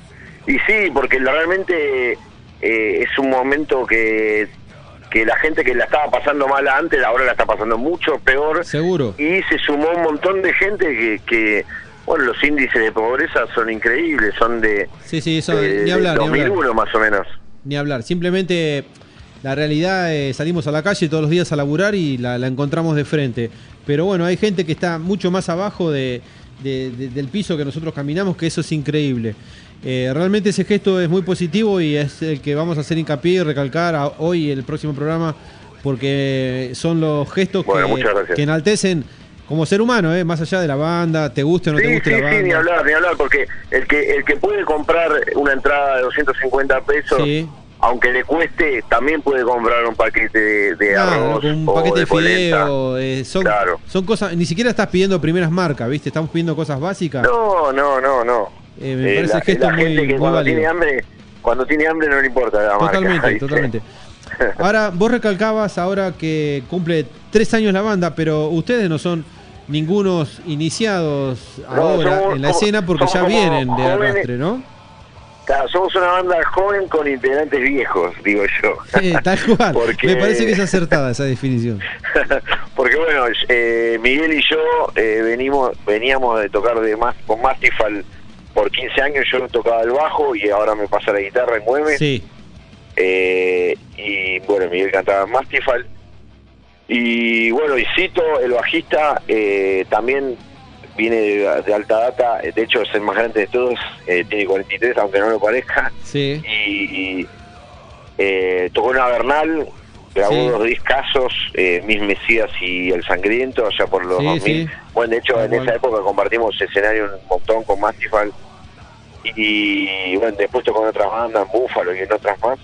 Y sí, porque la- realmente eh, es un momento que que la gente que la estaba pasando mal antes, ahora la está pasando mucho peor. Seguro. Y se sumó un montón de gente que, que bueno, los índices de pobreza son increíbles, son de, Sí, sí, eso, de- ni de hablar, ni dos mil uno hablar. más o menos. Ni hablar. Simplemente la realidad, eh, salimos a la calle todos los días a laburar y la, la encontramos de frente. Pero bueno, hay gente que está mucho más abajo de, de- de- del piso que nosotros caminamos, que eso es increíble. Eh, realmente ese gesto es muy positivo y es el que vamos a hacer hincapié y recalcar a, hoy el próximo programa, porque son los gestos Bueno, que, muchas gracias. que enaltecen como ser humano, eh, más allá de la banda, te guste o no te Sí, guste sí, la banda. sí, ni hablar, ni hablar, porque el que el que puede comprar una entrada de doscientos cincuenta pesos, Sí. aunque le cueste, también puede comprar un paquete de, de Claro, arroz con un o paquete de de polenta. fideo, eh, son, Claro. son cosas, ni siquiera estás pidiendo primeras marcas, ¿viste? Estamos pidiendo cosas básicas. No, no, no, no. Eh, me parece la, el gesto la muy- gente que muy cuando válido. tiene hambre, cuando tiene hambre no le importa la marca. Totalmente, ¿viste? totalmente. Ahora, vos recalcabas ahora que cumple tres años la banda, pero ustedes no son ningunos iniciados No, ahora somos- en la somos- escena porque somos ya como vienen de jóvenes. arrastre, ¿no? Claro, somos una banda joven con integrantes viejos, digo yo. Eh, tal cual. Porque- Me parece que es acertada esa definición. Porque bueno, eh, Miguel y yo eh, venimos veníamos de tocar de más con Mastifal por quince años. Yo tocaba el bajo y ahora me pasa la guitarra en Güemes. Sí, eh, y bueno, Miguel cantaba en Mastifal. Y bueno, y Cito, el bajista, eh, también viene de, de alta data, de hecho es el más grande de todos, eh, tiene cuarenta y tres, aunque no lo parezca. Sí. Y, y eh, tocó en Avernal, grabó Sí. dos discazos, eh, Mis Mesías y El Sangriento, allá por los Sí, dos mil. sí. Bueno, de hecho Tal en cual. esa época compartimos escenario un montón con Mastifal. Y bueno, después tocó en otras bandas, en Búfalo y en otras más.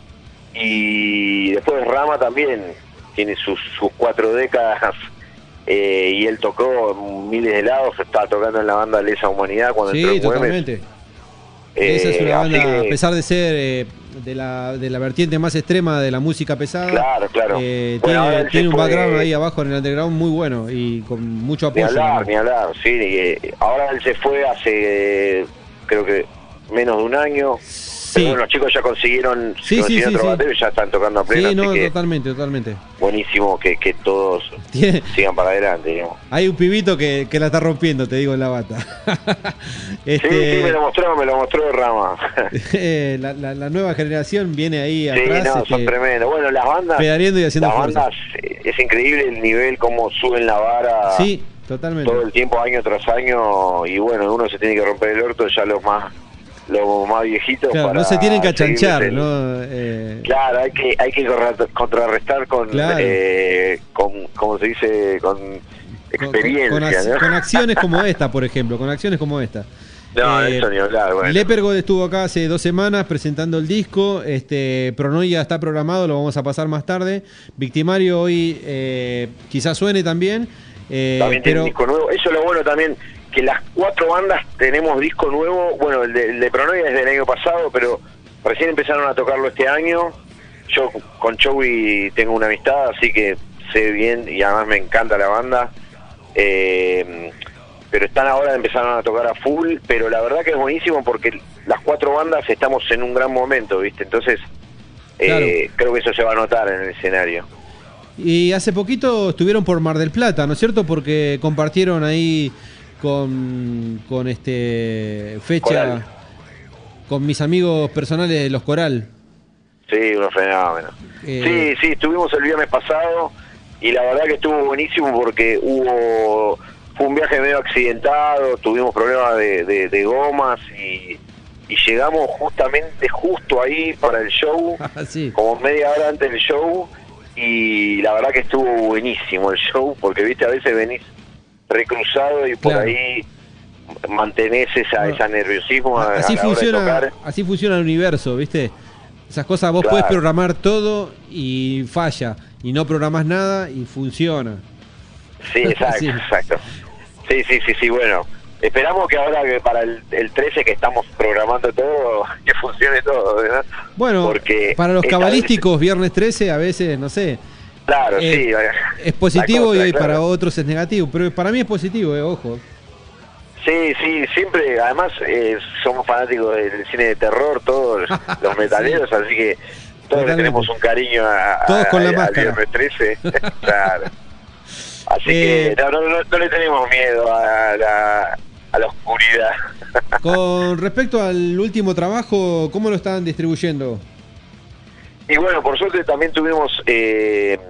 Y después Rama también tiene sus, sus cuatro décadas, eh, y él tocó en miles de lados, estaba tocando en la banda Lesa Humanidad cuando entró Sí, en Güemes. totalmente. Eh, Esa es una así banda, que- a pesar de ser eh, de, la, de la vertiente más extrema de la música pesada, Claro, claro. eh, Bueno, ahora tiene, él se tiene un fue- background ahí abajo en el underground muy bueno y con mucho Ni apoyo. hablar, ¿no? ni hablar, sí. eh, ahora él se fue hace, eh, creo que menos de un año. Sí, Pero bueno, los chicos ya consiguieron, Sí, sí, consiguieron sí, otro sí. batero y ya están tocando a pleno, sí, no, así que totalmente, totalmente. buenísimo que, que todos Tiene- sigan para adelante, digamos. hay un pibito que, que la está rompiendo, te digo, en la bata. este, Sí, sí, me lo mostró, me lo mostró de Rama. eh, la, la- la nueva generación viene ahí Sí, atrás, no, son este, tremendos. Bueno, las bandas, pedaleando y haciendo las fuerza. bandas, eh, es increíble el nivel, cómo suben la vara Sí, totalmente. todo el tiempo, año tras año, y bueno, uno se tiene que romper el orto, ya los más los más viejitos. Claro, para no se tienen que achanchar, seguirles el- ¿no? Eh, Claro, hay que hay que corra- contrarrestar con, Claro. eh, con, ¿cómo se dice? Con con, experiencia, con- con ac- ¿no? con acciones como esta, por ejemplo, con acciones como esta. No, Eh, eso ni hablar, bueno. Lepergod estuvo acá hace dos semanas presentando el disco. Este, Pronoia está programado, lo vamos a pasar más tarde. Victimario hoy eh, quizás suene también. eh, También tiene pero un disco nuevo. Eso es lo bueno también, que las cuatro bandas tenemos disco nuevo. Bueno, el de, el de Pronoia es del año pasado, pero recién empezaron a tocarlo este año. Yo con Chowi tengo una amistad, así que sé bien y además me encanta la banda. Eh, pero están ahora, empezaron a tocar a full, pero la verdad que es buenísimo porque las cuatro bandas estamos en un gran momento, ¿viste? Entonces, eh, creo que eso se va a notar en el escenario. y hace poquito estuvieron por Mar del Plata, ¿no es cierto? Porque compartieron ahí con, con este fecha Coral. con mis amigos personales de los Coral. Sí, unos fenómenos. Eh, Sí, sí, estuvimos el viernes pasado y la verdad que estuvo buenísimo porque hubo fue un viaje medio accidentado, tuvimos problemas de, de, de gomas y, y llegamos justamente justo ahí para el show, sí. como media hora antes del show, y la verdad que estuvo buenísimo el show porque viste, a veces venís recruzado y por Claro. ahí mantenés esa, Bueno, ese nerviosismo a, así a la hora de funciona, tocar. así funciona el universo, ¿viste? Esas cosas vos Claro. podés programar todo y falla, y no programás nada y funciona. Sí, exacto, Sí. exacto. Sí, sí, sí, sí, bueno. Esperamos que ahora que para el, el trece que estamos programando todo, que funcione todo, ¿verdad? Bueno, Porque para los esta cabalísticos, viernes trece a veces, no sé, vez- claro, eh, sí. es positivo la contra, y claro. para otros es negativo, pero para mí es positivo, eh, ojo. Sí, sí, siempre, además eh, somos fanáticos del cine de terror, todos los metaleros, así que todos Totalmente. le tenemos un cariño a, a- Todos con la a- al máscara. viernes trece. Claro. Así Eh, que no, no, no, no le tenemos miedo a la, a la oscuridad. Con respecto al último trabajo, ¿cómo lo están distribuyendo? Y bueno, por suerte también tuvimos eh,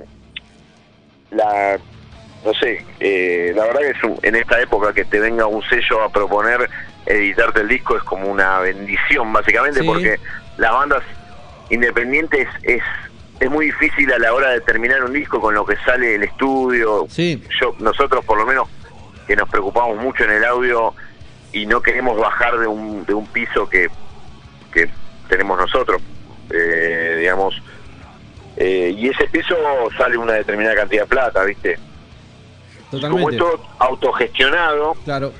la, no sé, eh, la verdad que es un- en esta época que te venga un sello a proponer editarte el disco es como una bendición, básicamente, Sí. porque las bandas independientes es es muy difícil a la hora de terminar un disco con lo que sale del estudio. Sí. Yo, nosotros por lo menos, que nos preocupamos mucho en el audio y no queremos bajar de un, de un piso que, que tenemos nosotros, eh, digamos, eh, y ese piso sale una determinada cantidad de plata, ¿viste? Como Totalmente. es todo autogestionado, Claro.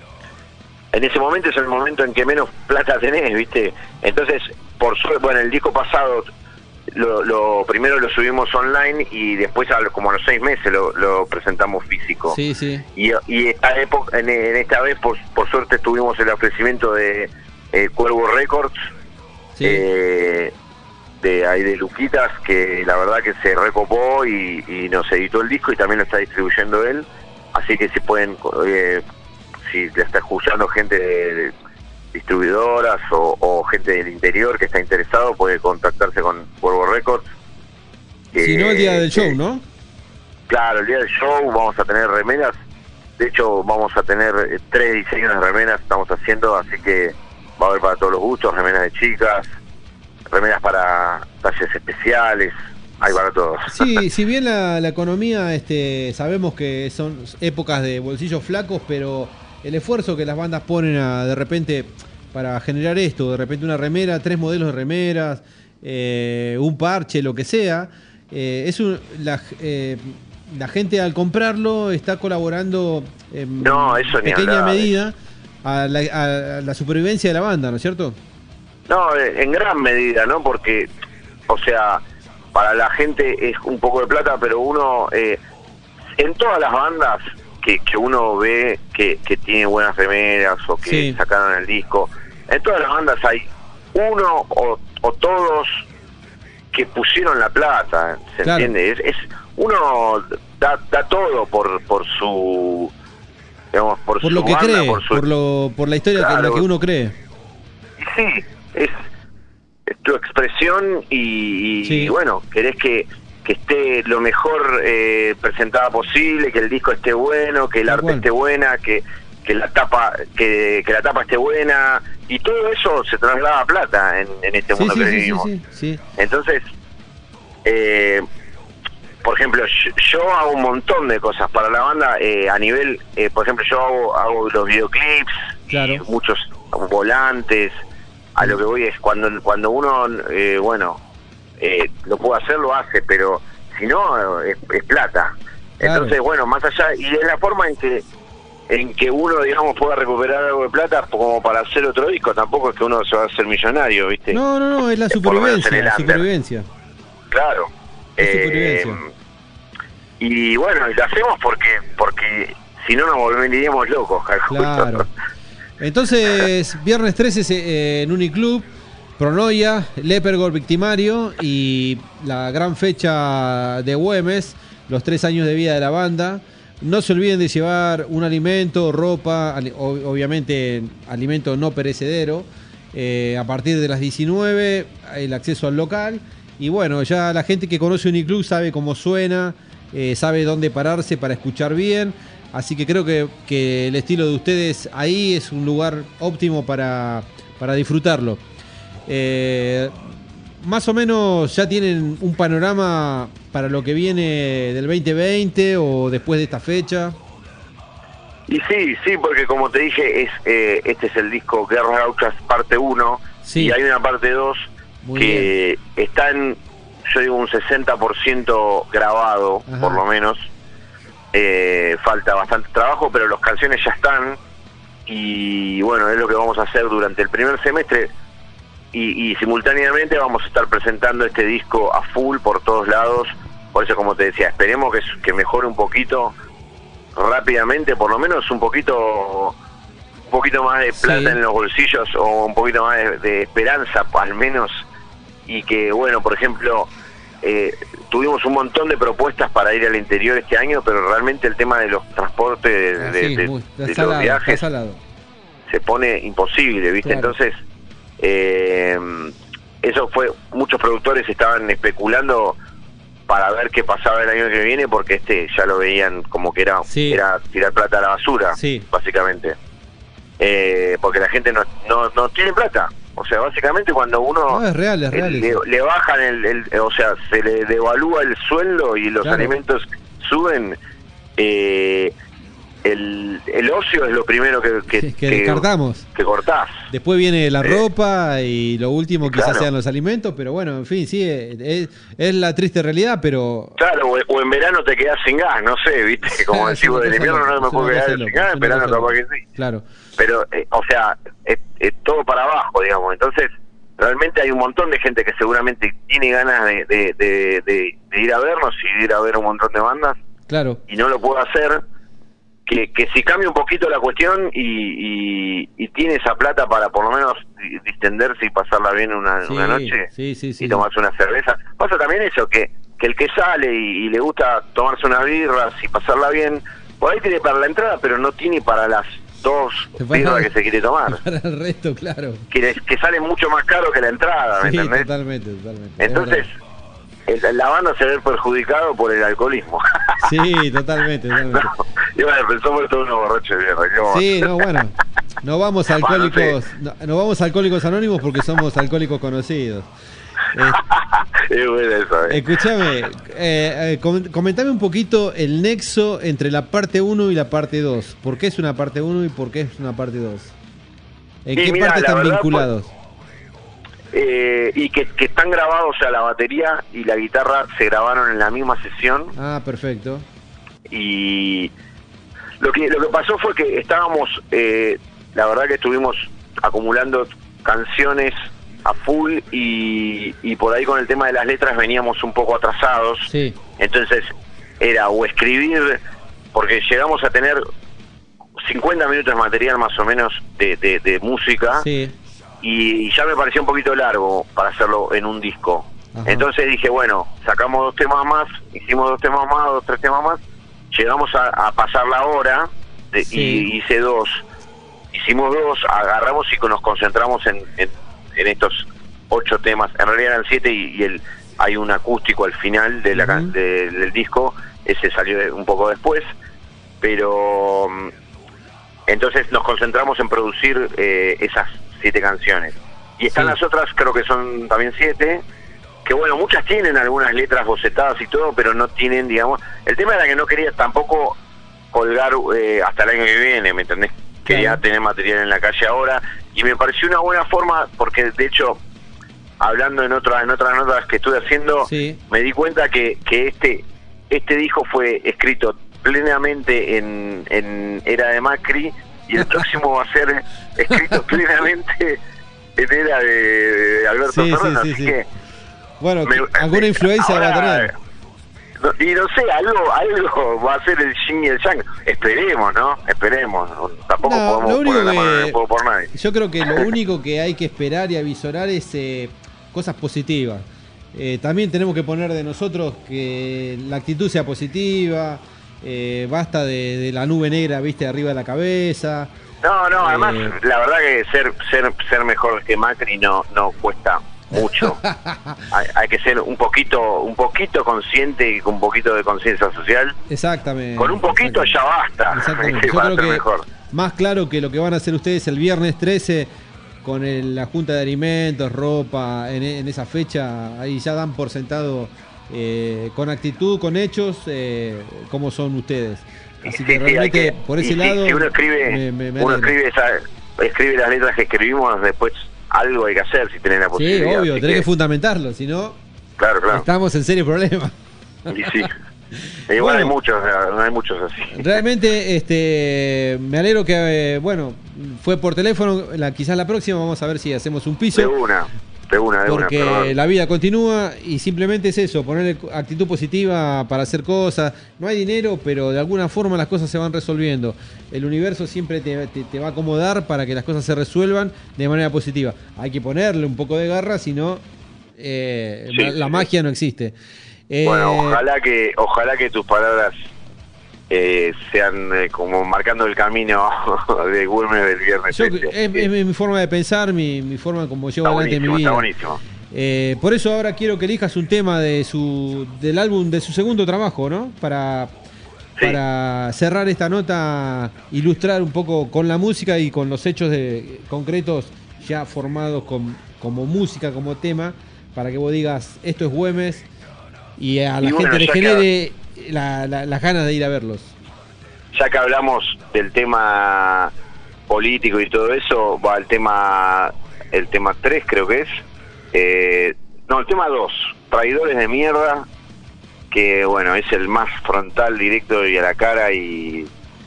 en ese momento es el momento en que menos plata tenés, ¿viste? Entonces, por suerte, bueno, el disco pasado lo, lo primero lo subimos online y después a lo- como a los seis meses lo, lo presentamos físico. Sí, sí. Y, y esta época, en, en esta vez, por, por suerte, tuvimos el ofrecimiento de eh, Cuervo Records, Sí. eh, de ahí de Luquitas, que la verdad que se recopó y, y nos editó el disco y también lo está distribuyendo él. Así que si pueden, eh, si le está escuchando gente de, de distribuidoras o, o gente del interior que está interesado puede contactarse con Cuervo Records. Si no, el día del show, eh, ¿no? Claro, el día del show vamos a tener remeras. De hecho, vamos a tener eh, tres diseños de remeras que estamos haciendo, así que va a haber para todos los gustos, remeras de chicas, remeras para talles especiales, hay para todos. Sí, si bien la, la economía, este, sabemos que son épocas de bolsillos flacos, pero el esfuerzo que las bandas ponen a, de repente para generar esto, de repente una remera, tres modelos de remeras, eh, un parche, lo que sea, eh, es un, la, eh, la gente al comprarlo está colaborando en no, eso pequeña hablar, medida a la, a la supervivencia de la banda, ¿no es cierto? No, en gran medida, ¿no? Porque, o sea, para la gente es un poco de plata, pero uno, eh, en todas las bandas que, que uno ve que, que tiene buenas remeras o que sí. sacaron el disco, en todas las bandas hay uno o, o todos que pusieron la plata, ¿se claro. entiende? Es, es uno da, da todo por por su, digamos, por, por su lo que banda, cree, por, su, por, lo, por la historia claro. que, la que uno cree. Y sí, es, es tu expresión y, y, sí. y bueno, querés que, que esté lo mejor eh, presentada posible, que el disco esté bueno, que el Tal arte cual. esté buena, que, que la tapa que, que la tapa esté buena, y todo eso se traslada a plata en, en este Sí, mundo sí, que sí, vivimos. sí, sí, sí. Entonces, eh, por ejemplo, yo, yo hago un montón de cosas para la banda eh, a nivel, eh, por ejemplo, yo hago, hago los videoclips, Claro. y muchos volantes. A lo que voy es cuando cuando uno, eh, bueno, eh, lo puede hacer, lo hace, pero si no, es, es plata. Claro. Entonces, bueno, más allá, y es la forma en que en que uno, digamos, pueda recuperar algo de plata como para hacer otro disco. Tampoco es que uno se va a hacer millonario, ¿viste? No, no, no, es la Eh, por lo menos en supervivencia, el la under. supervivencia. Claro. Es Eh, supervivencia. y bueno, y lo hacemos porque porque si no nos volveríamos locos, calculo. Claro. Entonces, viernes trece eh, en Uniclub, Pronoia, Lepergol Victimario y la gran fecha de Güemes, los tres años de vida de la banda. No se olviden de llevar un alimento, ropa, ali- ob- obviamente alimento no perecedero. Eh, a partir de las diecinueve, el acceso al local. Y bueno, ya la gente que conoce Uniclub sabe cómo suena, eh, sabe dónde pararse para escuchar bien. Así que creo que, que el estilo de ustedes ahí es un lugar óptimo para, para disfrutarlo. Eh, más o menos ya tienen un panorama para lo que viene del veinte veinte o después de esta fecha. Y sí, sí, porque como te dije, es eh, este es el disco Guerras Gauchas parte uno, Sí. y hay una parte dos Muy que está en, yo digo, un sesenta por ciento grabado, Ajá. por lo menos. Eh, falta bastante trabajo, pero las canciones ya están, y bueno, es lo que vamos a hacer durante el primer semestre, y, y simultáneamente vamos a estar presentando este disco a full por todos lados. Por eso, como te decía, esperemos que, que mejore un poquito rápidamente, por lo menos un poquito un poquito más de plata Sí. en los bolsillos, o un poquito más de, de esperanza al menos, y que bueno, por ejemplo, eh, tuvimos un montón de propuestas para ir al interior este año, pero realmente el tema de los transportes de, Ah, de- sí, de- muy- está de los salado, está viajes salado. se pone imposible, ¿viste? Claro. Entonces, eh, eso fue, muchos productores estaban especulando para ver qué pasaba el año que viene, porque este ya lo veían como que era, Sí. era tirar plata a la basura, Sí. básicamente. Eh, porque la gente no, no, no tiene plata. O sea, básicamente cuando uno No, es real, es real eh, le, eso. le bajan el, el- o sea, se le devalúa el sueldo y los Claro. alimentos suben, eh, el, el ocio es lo primero que, que, Sí, que descartamos. que cortás. Después viene la Eh, ropa y lo último quizás claro. sean los alimentos, pero bueno, en fin, sí, es, es la triste realidad, pero... Claro, o, o en verano te quedás sin gas, no sé, ¿viste? Como Es decimos, una del cosa invierno loca, no me es puedo una quedar cosa sin loca, gas, es en una verano cosa capaz loca. que sí. Claro. Pero, eh, o sea, es, es todo para abajo, digamos. Entonces, realmente hay un montón de gente que seguramente tiene ganas de, de, de, de- de ir a vernos y de ir a ver un montón de bandas, Claro. y no lo puede hacer. Que, que si cambia un poquito la cuestión y, y, y tiene esa plata para por lo menos di- distenderse y pasarla bien una, Sí, una noche, sí, sí, sí. y tomarse una cerveza. Pasa también eso, que, que el que sale y, y le gusta tomarse unas birras y pasarla bien, por ahí tiene para la entrada, pero no tiene para las dos birras que se quiere tomar. Para el resto, claro. Que, que sale mucho más caro que la entrada, ¿me Sí, entendés? totalmente, totalmente. Entonces, el, la banda se ve perjudicado por el alcoholismo. Sí, totalmente, totalmente. No, y bueno, pensamos todos unos borrachos de mierda. ¿qué vamos a Sí, hacer? no, bueno. No vamos a Bueno, alcohólicos, sí. no, no vamos a alcohólicos anónimos porque somos alcohólicos conocidos. Eh, Es bueno eso, eh. Escúchame, eh, eh, com- comentame un poquito el nexo entre la parte uno y la parte dos. ¿Por qué es una parte uno y por qué es una parte dos? ¿En Y qué mirá, parte la están verdad, vinculados? Eh, y que, que están grabados, o sea, la batería y la guitarra se grabaron en la misma sesión. Ah, perfecto. Y lo que lo que pasó fue que estábamos, eh, la verdad que estuvimos acumulando canciones a full y, y por ahí con el tema de las letras veníamos un poco atrasados. Sí. Entonces era o escribir, porque llegamos a tener cincuenta minutos de material más o menos de, de, de música. Sí. Y, y ya me pareció un poquito largo para hacerlo en un disco. Ajá. Entonces dije, bueno, sacamos dos temas más, hicimos dos temas más, dos, tres temas más, llegamos a, a pasar la hora de- Sí. y hice dos. Hicimos dos, agarramos y nos concentramos en, en, en estos ocho temas. En realidad eran siete y, y el, hay un acústico al final de la, Ujú. can- de- del disco, ese salió de- un poco después, pero mm, entonces nos concentramos en producir eh, esas siete canciones. Y están Sí. las otras, creo que son también siete, que bueno, muchas tienen algunas letras bocetadas y todo, pero no tienen, digamos... El tema era que no quería tampoco colgar eh, hasta el año que viene, ¿me entendés? Quería Claro. tener material en la calle ahora, y me pareció una buena forma, porque de hecho, hablando en, otra, en otras notas que estuve haciendo, Sí. me di cuenta que, que este, este disco fue escrito plenamente en, en era de Macri, y el próximo va a ser escrito plenamente en era de, de Alberto Sí, sí, Fernández, sí, así sí. que Bueno, me- alguna influencia ahora, va a tener. no, y no sé, algo algo va a ser el yin y el yang. Esperemos, ¿no? Esperemos. Tampoco No, podemos lo único poner la mano en que- el fuego por nadie. Yo creo que lo único que hay que esperar y avisorar es eh, cosas positivas. Eh, también tenemos que poner de nosotros que la actitud sea positiva, eh, basta de, de la nube negra, viste, arriba de la cabeza. No, no, además, Eh. la verdad que ser ser ser mejor que Macri no no cuesta mucho. hay, hay que ser un poquito un poquito consciente y con un poquito de conciencia social. Exactamente. Con un poquito exactamente. ya basta. Exactamente. Yo Para creo ser que mejor. más claro que lo que van a hacer ustedes el viernes trece con el- la Junta de Alimentos, ropa, en, en esa fecha, ahí ya dan por sentado eh, con actitud, con hechos, eh, cómo son ustedes. Así Sí, que sí, realmente hay que- por ese y sí, lado si uno escribe, me- me- me uno alegra. escribe, esa- escribe las letras que escribimos, después algo hay que hacer si tenés la Sí, posibilidad. obvio, así tenés que que- fundamentarlo, si no Claro, claro. estamos en serio problemas. Y sí. E igual Bueno. hay muchos, hay muchos así. Realmente, este, me alegro que, eh, bueno, fue por teléfono, la, quizás la próxima vamos a ver si hacemos un piso. De una, de una, de Porque una, perdón. la vida continúa y simplemente es eso, ponerle actitud positiva para hacer cosas. No hay dinero, pero de alguna forma las cosas se van resolviendo. El universo siempre te, te- te va a acomodar para que las cosas se resuelvan de manera positiva. Hay que ponerle un poco de garra, si no, eh, Sí, la, la sí. magia no existe. Eh, Bueno, ojalá que, ojalá que tus palabras eh, sean eh, como marcando el camino de Güemes del viernes. yo- este. es, es mi mi forma de pensar, mi, mi forma como llevo Está adelante mi buenísimo, vida. está buenísimo. Eh, por eso ahora quiero que elijas un tema de su del álbum de su segundo trabajo, ¿no? Para, Sí. para cerrar esta nota, ilustrar un poco con la música y con los hechos de, concretos ya formados con, como música, como tema, para que vos digas, esto es Güemes y a la Y bueno, gente le ya que- genere la- la- las ganas de ir a verlos. Ya que hablamos del tema político y todo eso, va el tema, el tema tres creo que es, eh, no, el tema dos, Traidores de Mierda, que bueno, es el más frontal, directo y a la cara y,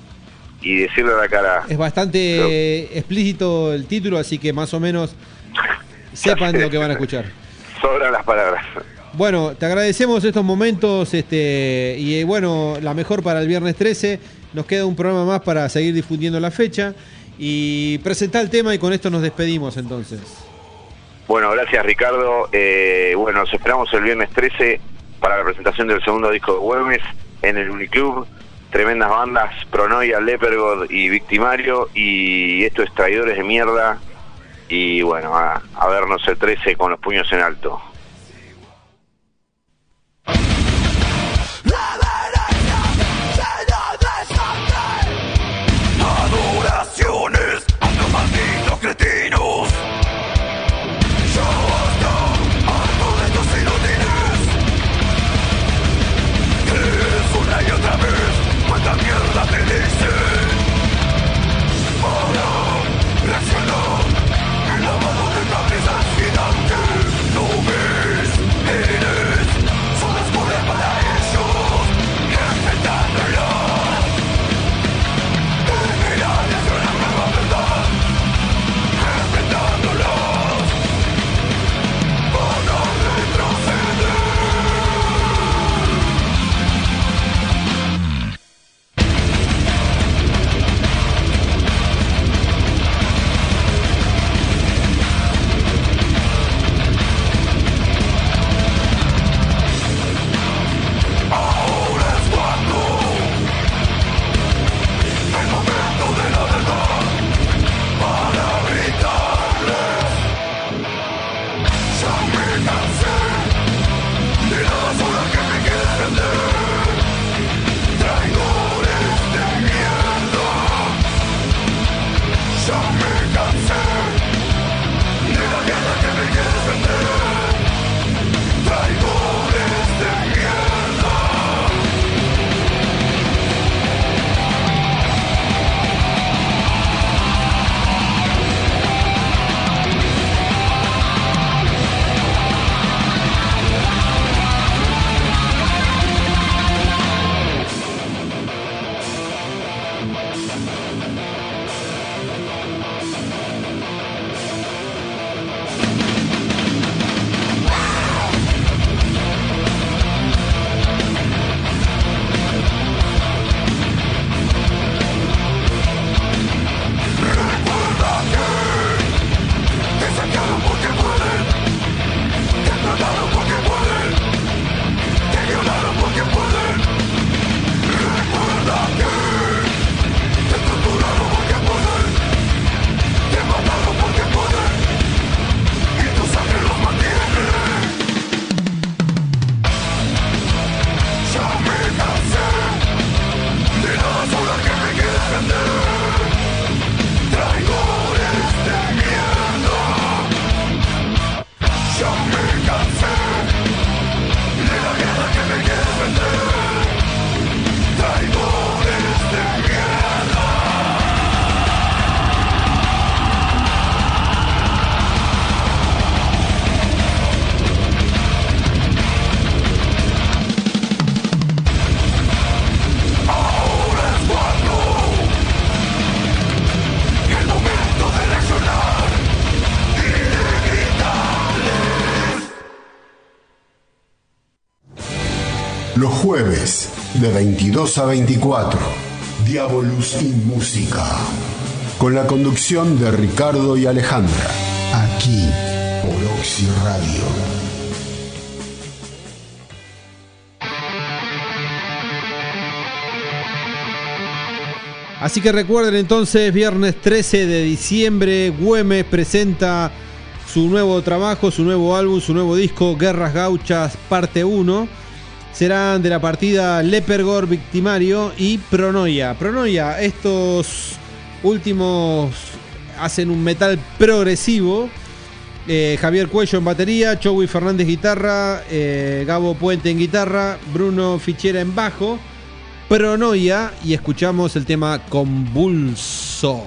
y decirle a la cara. Es bastante Creo- eh, explícito el título, así que más o menos sepan lo que van a escuchar. Sobran las palabras. Bueno, te agradecemos estos momentos este y eh, bueno, la mejor para el viernes trece. Nos queda un programa más para seguir difundiendo la fecha y presentar el tema y con esto nos despedimos entonces. Bueno, gracias Ricardo. Eh, bueno, nos esperamos el viernes trece para la presentación del segundo disco de Güemes en el Uniclub. tremendas bandas, Pronoia, Lepergod y Victimario, y esto es Traidores de Mierda, y bueno, a, a vernos el trece con los puños en alto. Adoraciones a los malditos cretinos. Ya basta, harto de estos inútiles. Crees una y otra vez cuánta mierda te dicen. Para reaccionar, el lavado de cabeza es gigante. No ves, eres, solo escurre para ellos, enfrentándolos. Los jueves de veintidós a veinticuatro, Diabolus in Música, con la conducción de Ricardo y Alejandra, aquí por Oxy Radio. Así que recuerden entonces, viernes trece de diciembre, Güemes presenta su nuevo trabajo, su nuevo álbum, su nuevo disco, Guerras Gauchas parte uno. Serán de la partida Lepergod, Victimario y Pronoia. Pronoia, estos últimos hacen un metal progresivo. Eh, Javier Cuello en batería, Chowi Fernández guitarra, eh, Gabo Puente en guitarra, Bruno Fichera en bajo. Pronoia, y escuchamos el tema Convulso.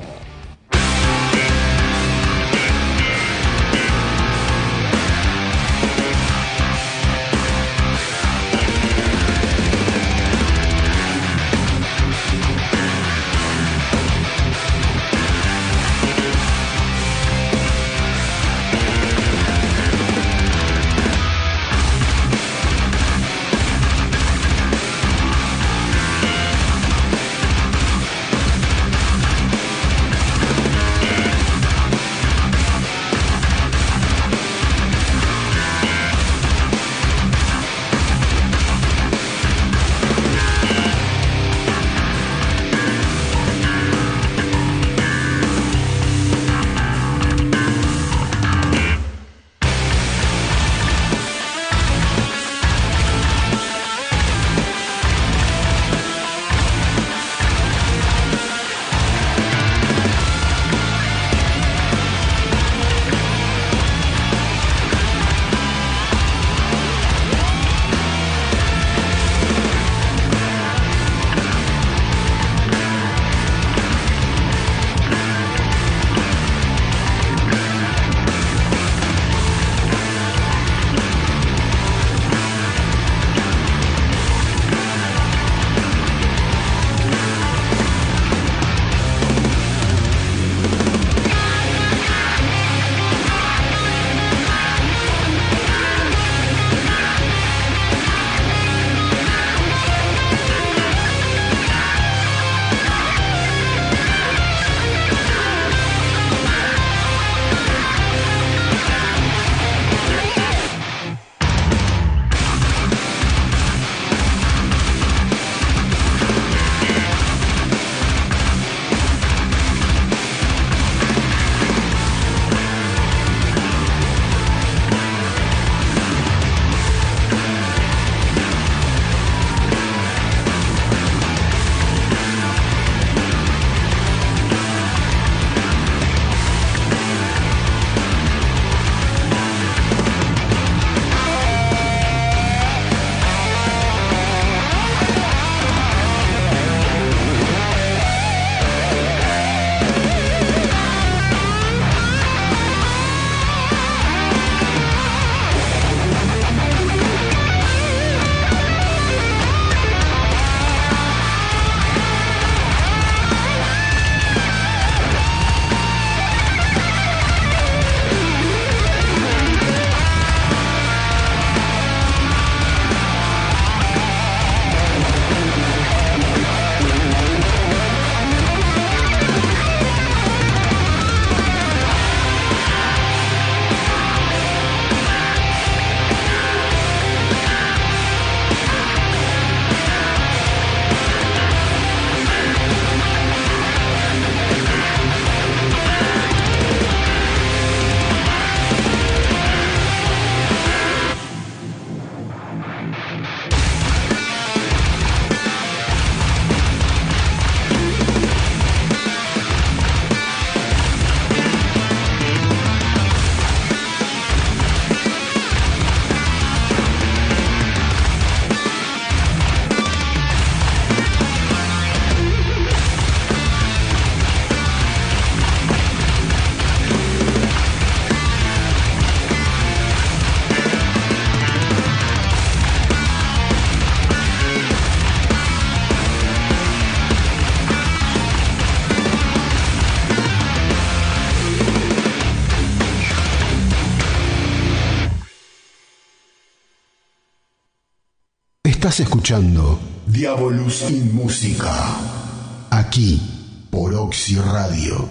Estás escuchando Diabolus in Música, aquí por Oxy Radio.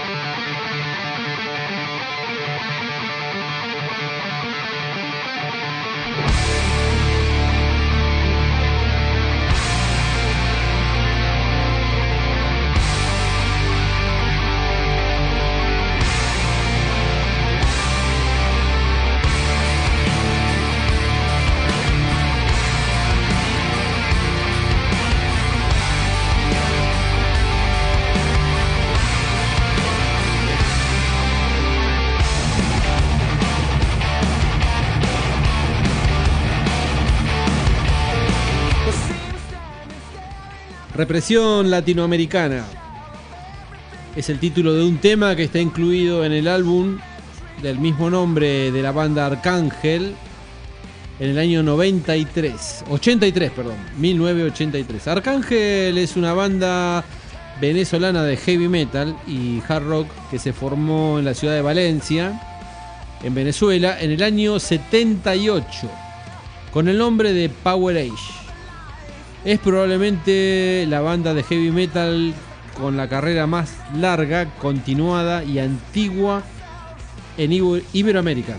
Represión latinoamericana es el título de un tema que está incluido en el álbum del mismo nombre de la banda Arcángel en el año noventa y tres, ochenta y tres, perdón, mil novecientos ochenta y tres. Arcángel es una banda venezolana de heavy metal y hard rock que se formó en la ciudad de Valencia, en Venezuela, en el año setenta y ocho, con el nombre de Power Age. Es probablemente la banda de heavy metal con la carrera más larga, continuada y antigua en Iberoamérica.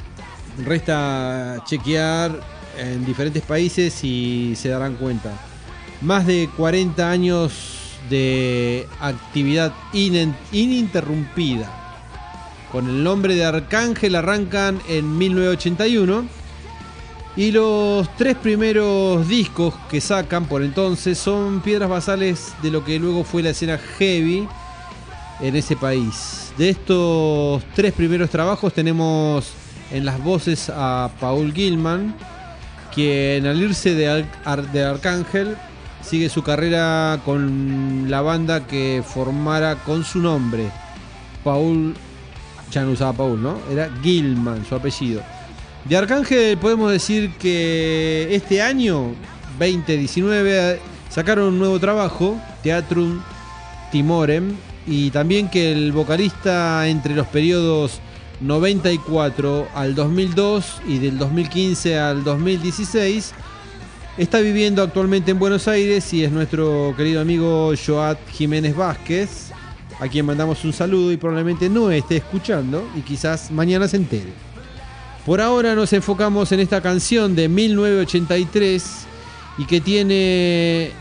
Resta chequear en diferentes países y se darán cuenta. Más de cuarenta años de actividad in- ininterrumpida. Con el nombre de Arcángel arrancan en mil novecientos ochenta y uno. Y los tres primeros discos que sacan por entonces son piedras basales de lo que luego fue la escena heavy en ese país. De estos tres primeros trabajos tenemos en las voces a Paul Gilman, quien al irse de, Ar- de Arcángel sigue su carrera con la banda que formara con su nombre. Paul, ya no usaba Paul, ¿no? Era Gilman, su apellido. De Arcángel podemos decir que este año veinte diecinueve sacaron un nuevo trabajo, Teatrum Timorem, y también que el vocalista entre los periodos noventa y cuatro al dos mil dos y del dos mil quince al dos mil dieciséis está viviendo actualmente en Buenos Aires y es nuestro querido amigo Joat Jiménez Vázquez, a quien mandamos un saludo y probablemente no esté escuchando y quizás mañana se entere. Por ahora nos enfocamos en esta canción de mil novecientos ochenta y tres y que tiene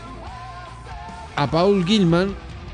a Paul Gilman,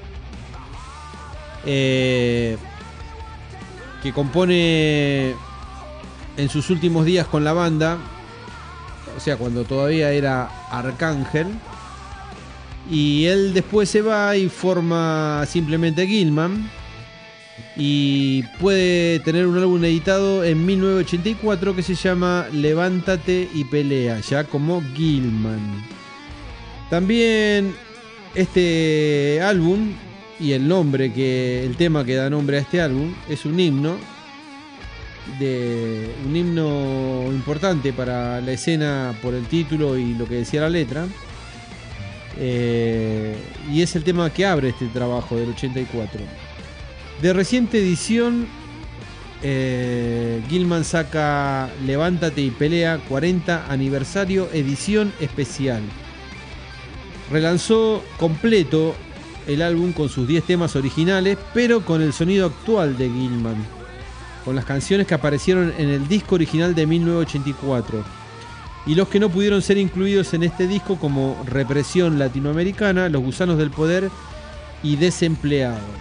eh, que compone en sus últimos días con la banda, o sea, cuando todavía era Arcángel, y él después se va y forma simplemente Gilman. Y puede tener un álbum editado en mil novecientos ochenta y cuatro que se llama Levántate y Pelea, ya como Gilman. También este álbum y el nombre, que el tema que da nombre a este álbum, es un himno de un himno importante para la escena por el título y lo que decía la letra. Eh, y es el tema que abre este trabajo del ochenta y cuatro. De reciente edición, eh, Gilman saca Levántate y Pelea cuarenta aniversario edición especial. Relanzó completo el álbum con sus diez temas originales, pero con el sonido actual de Gilman, con las canciones que aparecieron en el disco original de mil novecientos ochenta y cuatro y los que no pudieron ser incluidos en este disco, como Represión Latinoamericana, Los Gusanos del Poder y Desempleado.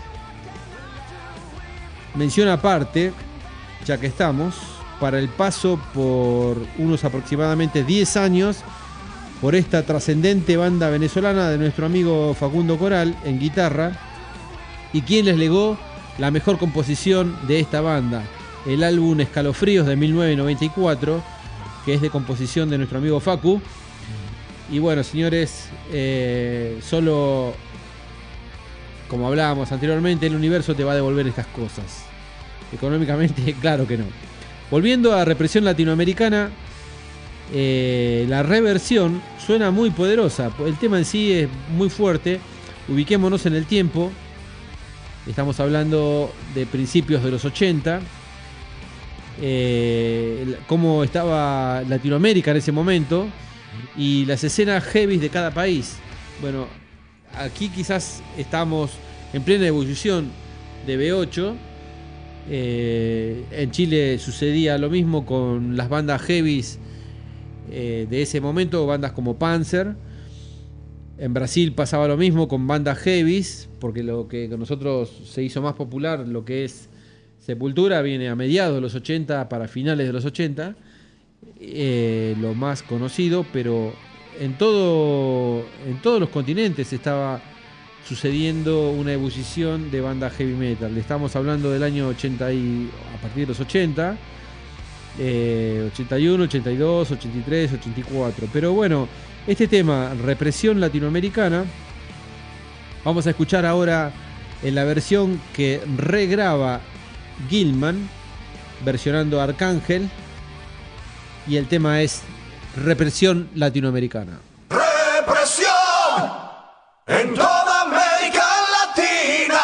Mención aparte, ya que estamos, para el paso por unos aproximadamente diez años por esta trascendente banda venezolana de nuestro amigo Facundo Coral en guitarra, y quien les legó la mejor composición de esta banda, el álbum Escalofríos de mil novecientos noventa y cuatro, que es de composición de nuestro amigo Facu. Y bueno, señores, eh, solo, como hablábamos anteriormente, el universo te va a devolver estas cosas. Económicamente, claro que no. Volviendo a Represión Latinoamericana, eh, la reversión suena muy poderosa. El tema en sí es muy fuerte. Ubiquémonos en el tiempo. Estamos hablando de principios de los ochenta. Eh, cómo estaba Latinoamérica en ese momento. y las escenas heavy de cada país. Bueno, aquí quizás estamos en plena ebullición de B ocho. Eh, en Chile sucedía lo mismo con las bandas heavies eh, de ese momento, bandas como Panzer. En Brasil pasaba lo mismo con bandas heavies, porque lo que con nosotros se hizo más popular, lo que es Sepultura, viene a mediados de los ochenta para finales de los ochenta, eh, lo más conocido, pero en todo, en todos los continentes estaba sucediendo una ebullición de bandas heavy metal. Estamos hablando del año ochenta y a partir de los ochenta, eh, ochenta y uno, ochenta y dos, ochenta y tres, ochenta y cuatro. Pero bueno, este tema, Represión Latinoamericana, vamos a escuchar ahora en la versión que regraba Gilman, versionando a Arcángel, y el tema es Represión Latinoamericana. Represión en toda América Latina.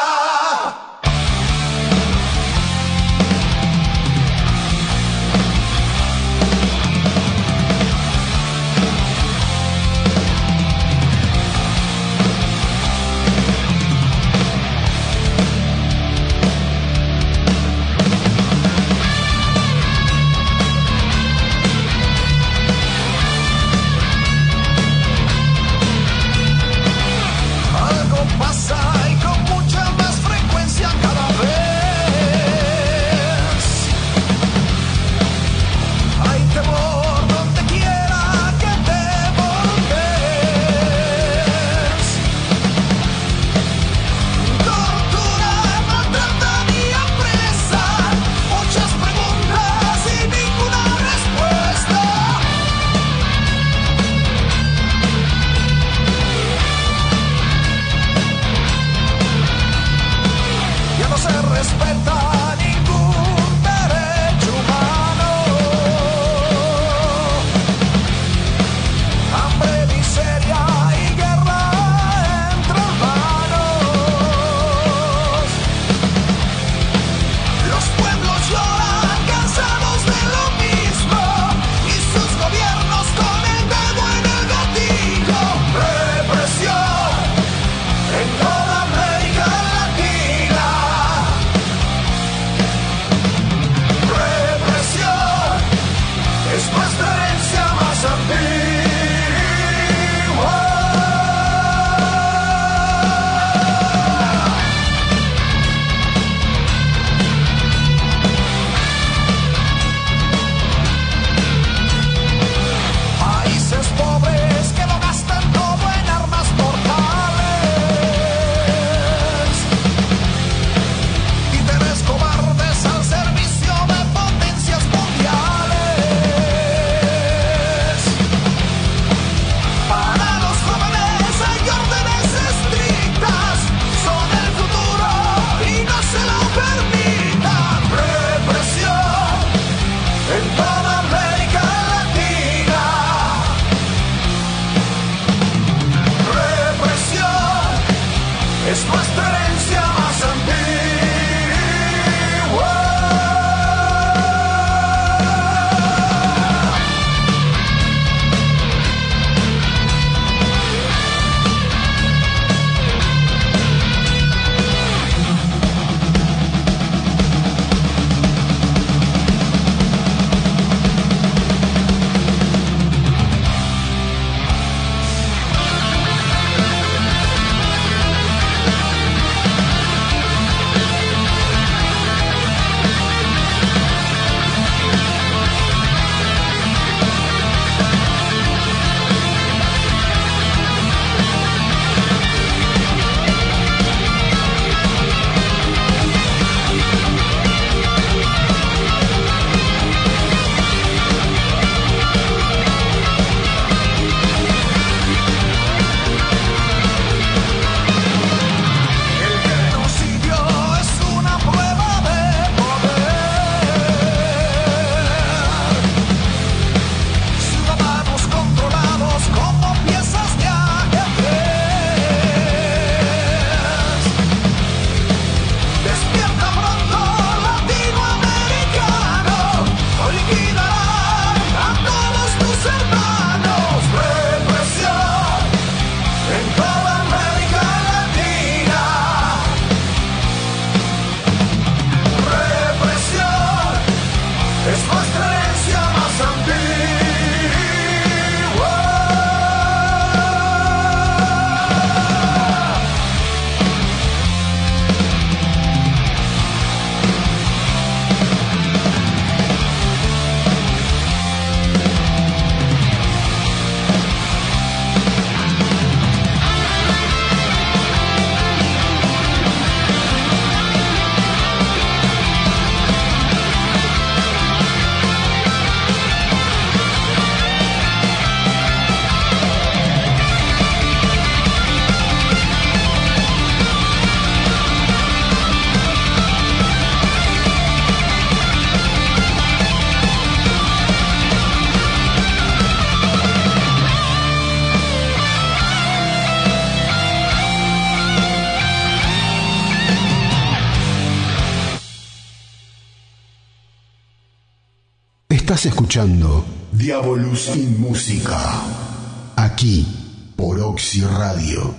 Estás escuchando Diabolus in Música, aquí por Oxy Radio.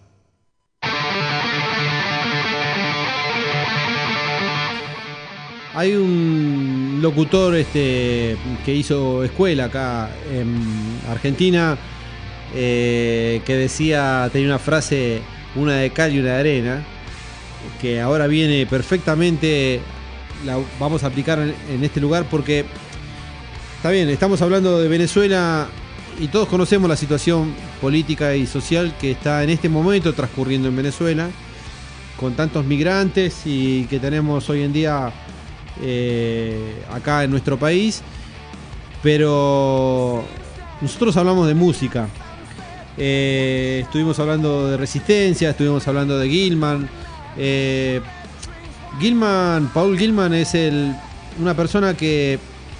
Hay un locutor este, que hizo escuela acá en Argentina, eh, que decía, tenía una frase, una de cal y una de arena, que ahora viene perfectamente, la vamos a aplicar en, en este lugar porque, está bien, estamos hablando de Venezuela y todos conocemos la situación política y social que está en este momento transcurriendo en Venezuela, con tantos migrantes y que tenemos hoy en día eh, acá en nuestro país, pero nosotros hablamos de música. Eh, estuvimos hablando de Resistencia, estuvimos hablando de Gilman. Eh, Gilman, Paul Gilman es el, una persona que,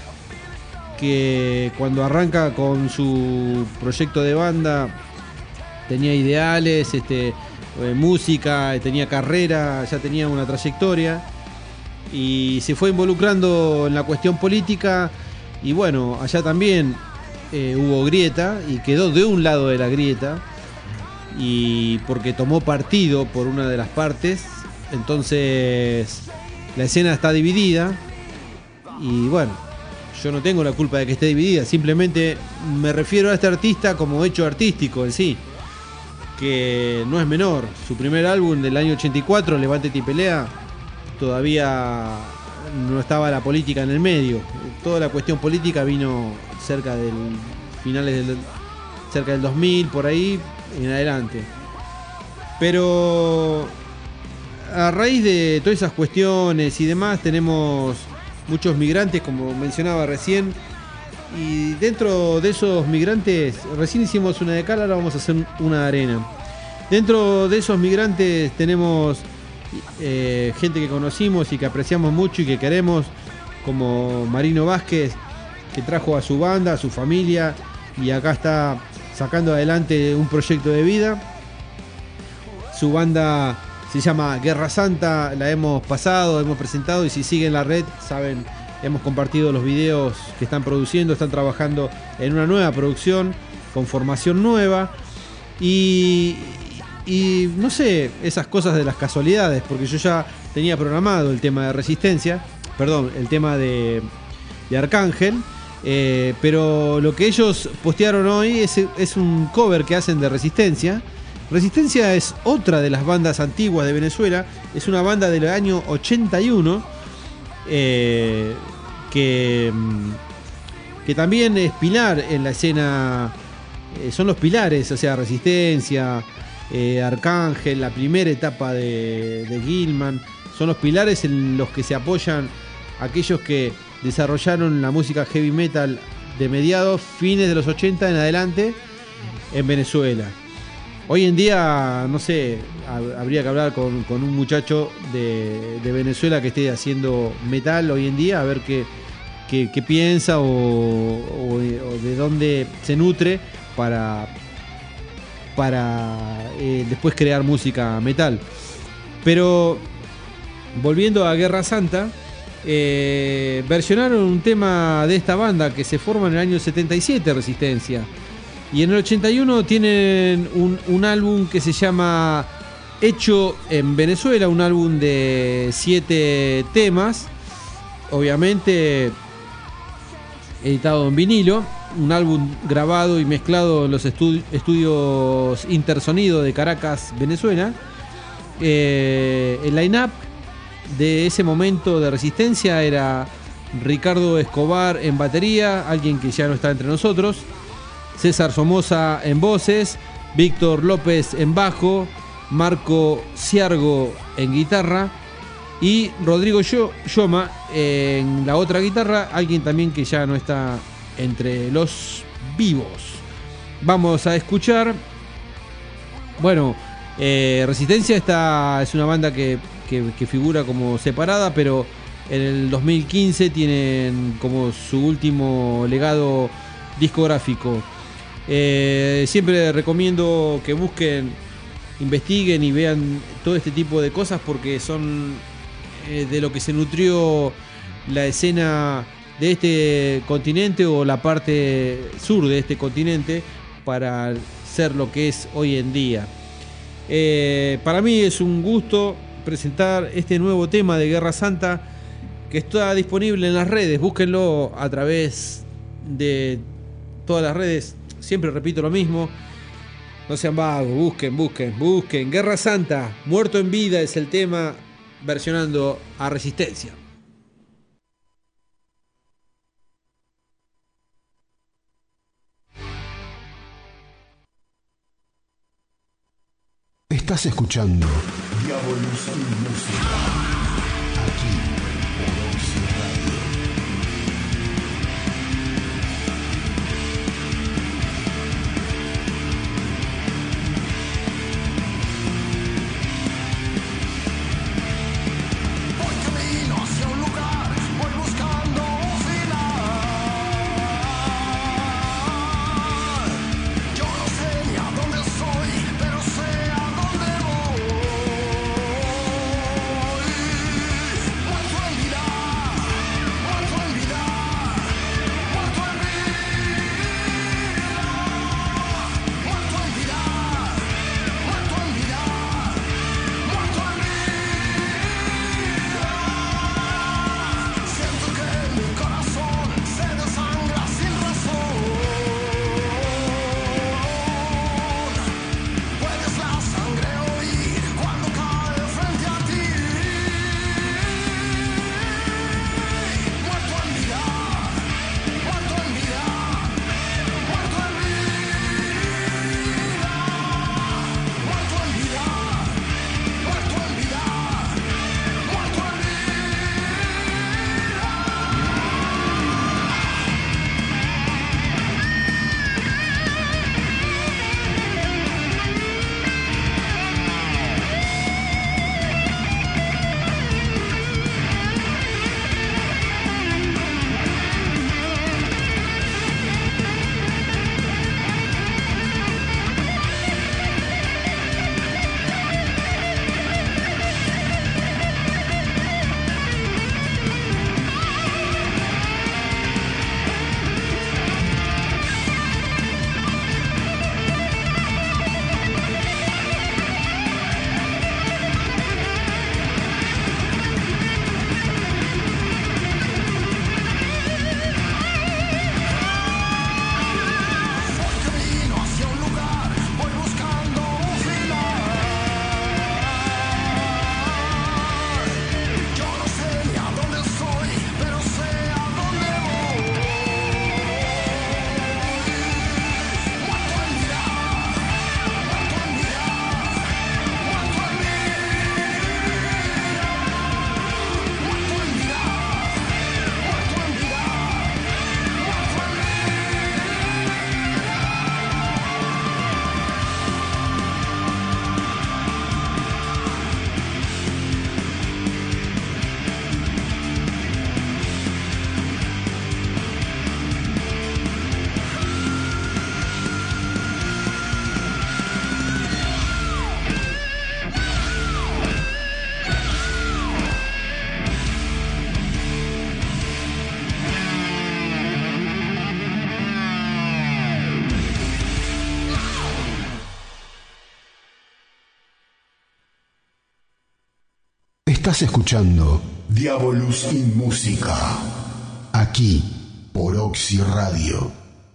que cuando arranca con su proyecto de banda tenía ideales, este, eh, música, tenía carrera, ya tenía una trayectoria y se fue involucrando en la cuestión política y bueno, allá también eh, hubo grieta y quedó de un lado de la grieta y porque tomó partido por una de las partes, entonces la escena está dividida y bueno, yo no tengo la culpa de que esté dividida, simplemente me refiero a este artista como hecho artístico en sí, que no es menor. Su primer álbum del año ochenta y cuatro, Levántate y Pelea, todavía no estaba la política en el medio, toda la cuestión política vino cerca del finales del cerca del dos mil, por ahí en adelante. Pero a raíz de todas esas cuestiones y demás tenemos muchos migrantes, como mencionaba recién, y dentro de esos migrantes, recién hicimos una de cal, ahora vamos a hacer una de arena. Dentro de esos migrantes tenemos eh, gente que conocimos y que apreciamos mucho y que queremos, como Marino Vázquez, que trajo a su banda, a su familia, y acá está sacando adelante un proyecto de vida. Su banda se llama Guerra Santa, la hemos pasado, hemos presentado y si siguen la red, saben, hemos compartido los videos que están produciendo, están trabajando en una nueva producción, con formación nueva y, y no sé, esas cosas de las casualidades, porque yo ya tenía programado el tema de Resistencia, perdón, el tema de, de Arcángel, eh, pero lo que ellos postearon hoy es, es un cover que hacen de Resistencia. Resistencia es otra de las bandas antiguas de Venezuela, es una banda del año ochenta y uno, eh, que, que también es pilar en la escena, eh, son los pilares, o sea, Resistencia, eh, Arcángel, la primera etapa de, de Gilman, son los pilares en los que se apoyan aquellos que desarrollaron la música heavy metal de mediados, fines de los ochenta en adelante en Venezuela. Hoy en día, no sé, habría que hablar con, con un muchacho de, de Venezuela que esté haciendo metal hoy en día, a ver qué, qué, qué piensa o, o, o de dónde se nutre para, para eh, después crear música metal. Pero, volviendo a Guerra Santa, eh, versionaron un tema de esta banda que se forma en el año setenta y siete, Resistencia. Y en el ochenta y uno tienen un, un álbum que se llama Hecho en Venezuela, un álbum de siete temas, obviamente editado en vinilo, un álbum grabado y mezclado en los estu- estudios Intersonido de Caracas, Venezuela. Eh, el line-up de ese momento de Resistencia era Ricardo Escobar en batería, alguien que ya no está entre nosotros, César Somoza en voces, Víctor López en bajo, Marco Ciargo en guitarra y Rodrigo Yoma en la otra guitarra, alguien también que ya no está entre los vivos. Vamos a escuchar, bueno, eh, Resistencia está, es una banda que, que, que figura como separada, pero en el dos mil quince tienen como su último legado discográfico. Eh, siempre recomiendo que busquen, investiguen y vean todo este tipo de cosas porque son eh, de lo que se nutrió la escena de este continente o la parte sur de este continente para ser lo que es hoy en día. Eh, para mí es un gusto presentar este nuevo tema de Guerra Santa, que está disponible en las redes. Búsquenlo a través de todas las redes. Siempre repito lo mismo. No sean vagos, busquen, busquen, busquen. Guerra Santa, Muerto en Vida es el tema, versionando a Resistencia. Estás escuchando Diabolus in Música, aquí por Oxy Radio. Voy camino hacia un lugar, voy buscando un final. Yo no sé ni a dónde soy, pero sé a dónde voy. Muerto en vida, muerto en vida, muerto en vida, muerto en vida, muerto en vida, muerto en vida. Siento que mi corazón se desangra sin razón. Puedes la sangre oír cuando cae frente a ti. Muerto en vida, muerto en vida, muerto en vida, muerto en vida, muerto en vida, muerto en vida. Voy camino hacia un lugar, voy buscando un final. Yo no sé ni a dónde soy, pero sé a dónde voy. Muerto en vida, muerto en vida, muerto en vida, muerto en vida, muerto en vida, muerto en vida. Estás escuchando Diabolus in Música, aquí por Oxy Radio.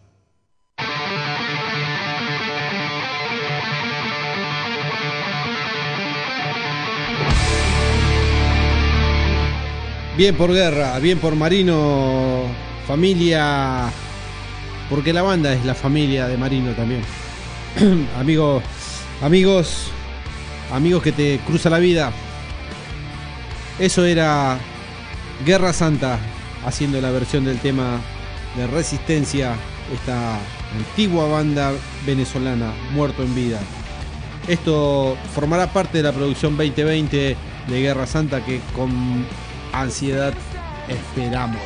Bien por Guerra, bien por Marino, familia, porque la banda es la familia de Marino también. amigos, amigos, amigos que te cruza la vida. Eso era Guerra Santa haciendo la versión del tema de Resistencia, esta antigua banda venezolana, Muerto en Vida. Esto formará parte de la producción veinte veinte de Guerra Santa, que con ansiedad esperamos.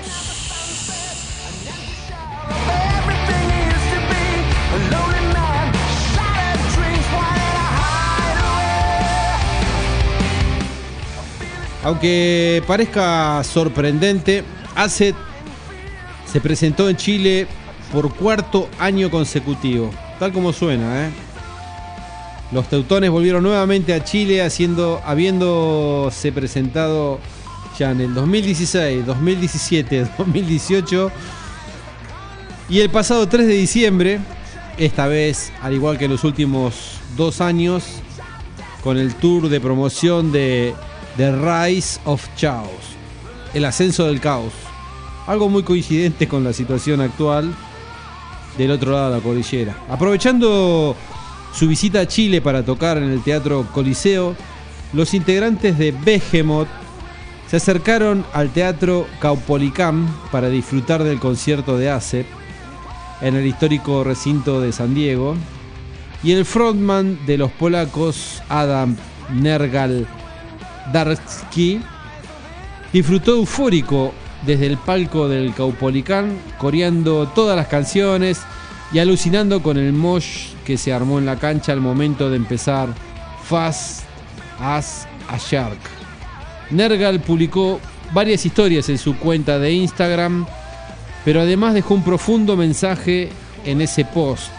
Aunque parezca sorprendente, hace se presentó en Chile por cuarto año consecutivo, tal como suena, ¿eh? Los teutones volvieron nuevamente a Chile haciendo, habiéndose presentado ya en el dos mil dieciséis, dos mil diecisiete, dos mil dieciocho y el pasado tres de diciembre, esta vez, al igual que los últimos dos años, con el tour de promoción de The Rise of Chaos, el ascenso del caos. Algo muy coincidente con la situación actual del otro lado de la cordillera. Aprovechando su visita a Chile para tocar en el Teatro Coliseo, los integrantes de Behemoth se acercaron al Teatro Caupolicán para disfrutar del concierto de ASEP en el histórico recinto de San Diego, y el frontman de los polacos, Adam Nergal Darski, disfrutó eufórico desde el palco del Caupolicán, coreando todas las canciones y alucinando con el mosh que se armó en la cancha al momento de empezar Fast as a Shark. Nergal publicó varias historias en su cuenta de Instagram, pero además dejó un profundo mensaje en ese post.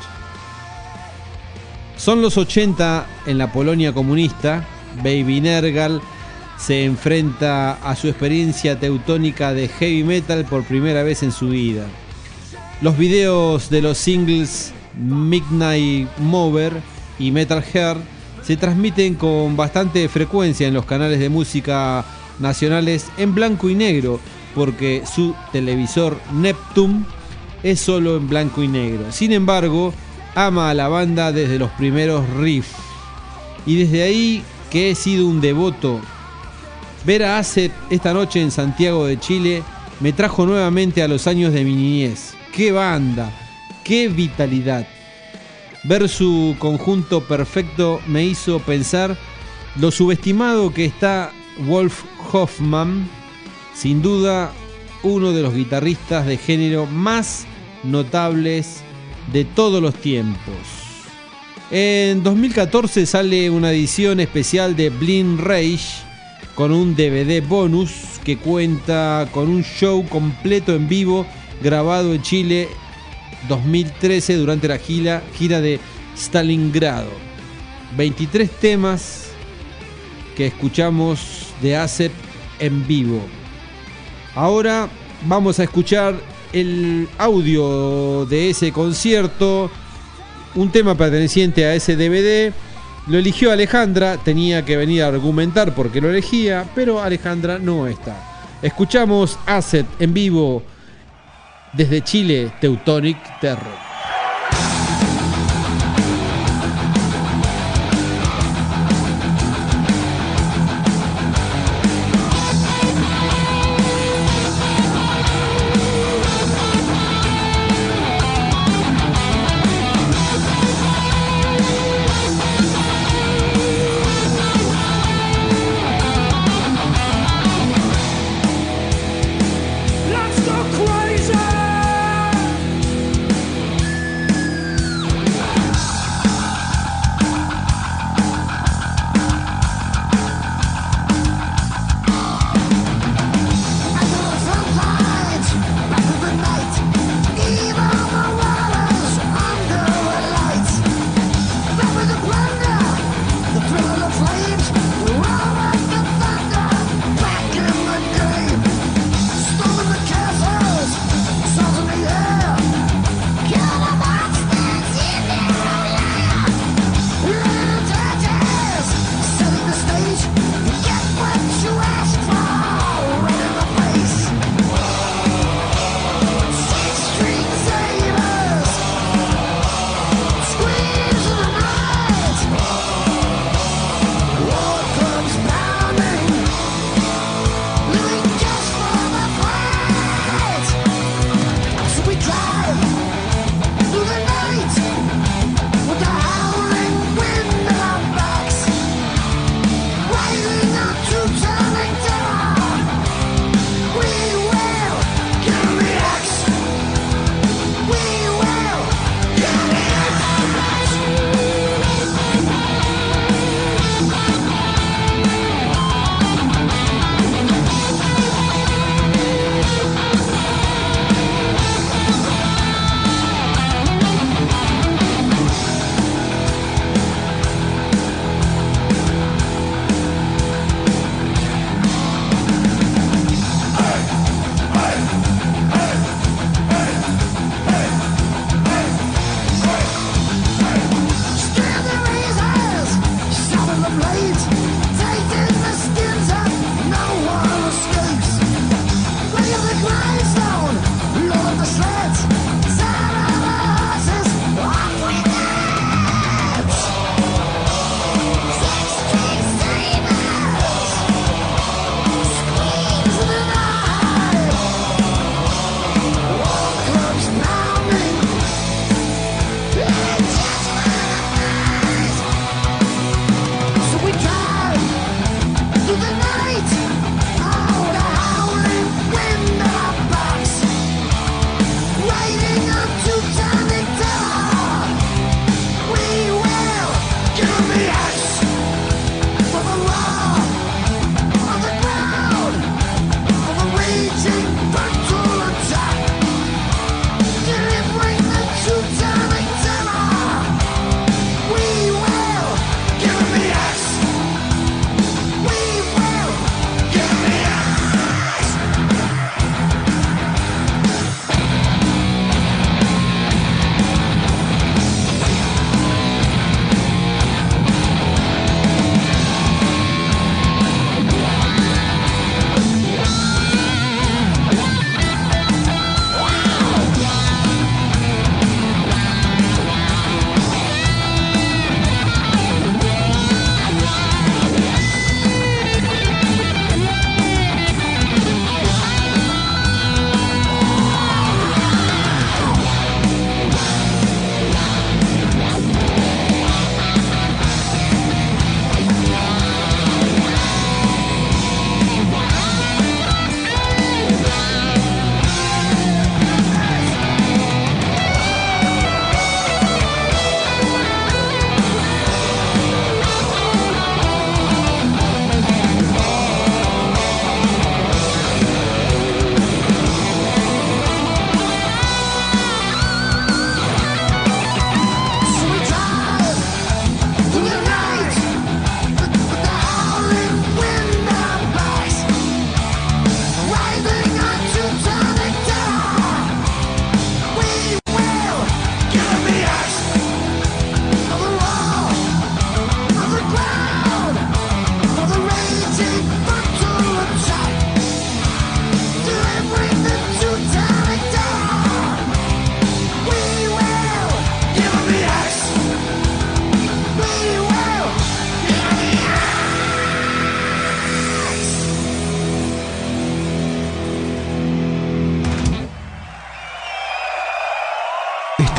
Son los ochenta en la Polonia comunista. Baby Nergal se enfrenta a su experiencia teutónica de heavy metal por primera vez en su vida. Los videos de los singles Midnight Mover y Metal Heart se transmiten con bastante frecuencia en los canales de música nacionales en blanco y negro, porque su televisor Neptune es solo en blanco y negro. Sin embargo, ama a la banda desde los primeros riffs, y desde ahí que he sido un devoto. Ver a ASEP esta noche en Santiago de Chile me trajo nuevamente a los años de mi niñez. ¡Qué banda! ¡Qué vitalidad! Ver su conjunto perfecto me hizo pensar lo subestimado que está Wolf Hoffmann, sin duda uno de los guitarristas de género más notables de todos los tiempos. En dos mil catorce sale una edición especial de Blind Rage con un D V D bonus que cuenta con un show completo en vivo grabado en Chile dos mil trece durante la gira, gira de Stalingrado. veintitrés temas que escuchamos de ASEP en vivo. Ahora vamos a escuchar el audio de ese concierto, un tema perteneciente a ese D V D. Lo eligió Alejandra, tenía que venir a argumentar por qué lo elegía, pero Alejandra no está. Escuchamos ASEP en vivo desde Chile, Teutonic Terror. Let's go crazy.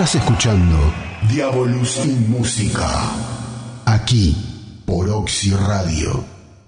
Estás escuchando Diabolus in Música, aquí por Oxy Radio.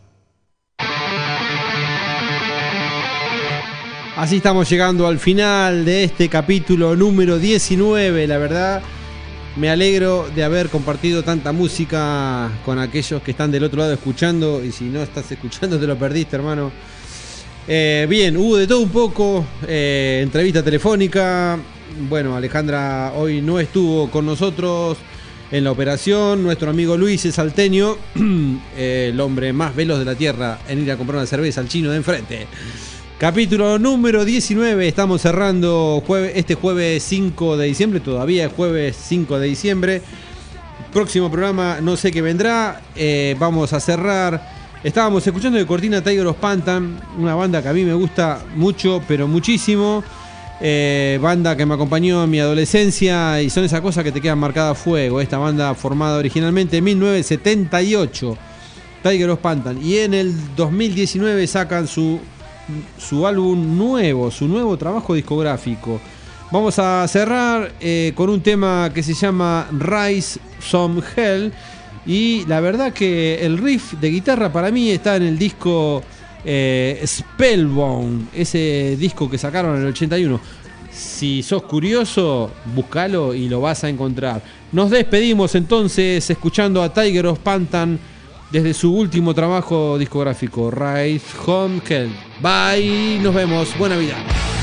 Así estamos llegando al final de este capítulo número diecinueve. La verdad, me alegro de haber compartido tanta música con aquellos que están del otro lado escuchando. Y si no estás escuchando, te lo perdiste, hermano. Eh, bien, hubo de todo un poco. Eh, entrevista telefónica. Bueno, Alejandra hoy no estuvo con nosotros en la operación. Nuestro amigo Luis es salteño, eh, el hombre más veloz de la tierra en ir a comprar una cerveza al chino de enfrente. Capítulo número diecinueve. Estamos cerrando jueves, este jueves cinco de diciembre. Todavía es jueves cinco de diciembre. Próximo programa no sé qué vendrá. Eh, vamos a cerrar. Estábamos escuchando de cortina Tiger of Pantan, una banda que a mí me gusta mucho, pero muchísimo. Eh, banda que me acompañó en mi adolescencia y son esas cosas que te quedan marcadas a fuego. Esta banda formada originalmente en mil novecientos setenta y ocho, Tiger of Pantan, y en el dos mil diecinueve sacan su, su álbum nuevo, su nuevo trabajo discográfico. Vamos a cerrar eh, con un tema que se llama Rise Some Hell, y la verdad que el riff de guitarra para mí está en el disco Eh, Spellbound, ese disco que sacaron en el ochenta y uno. Si sos curioso, búscalo y lo vas a encontrar. Nos despedimos entonces escuchando a Tiger of Pantan desde su último trabajo discográfico, Rise Home Hell. Bye, nos vemos, buena vida.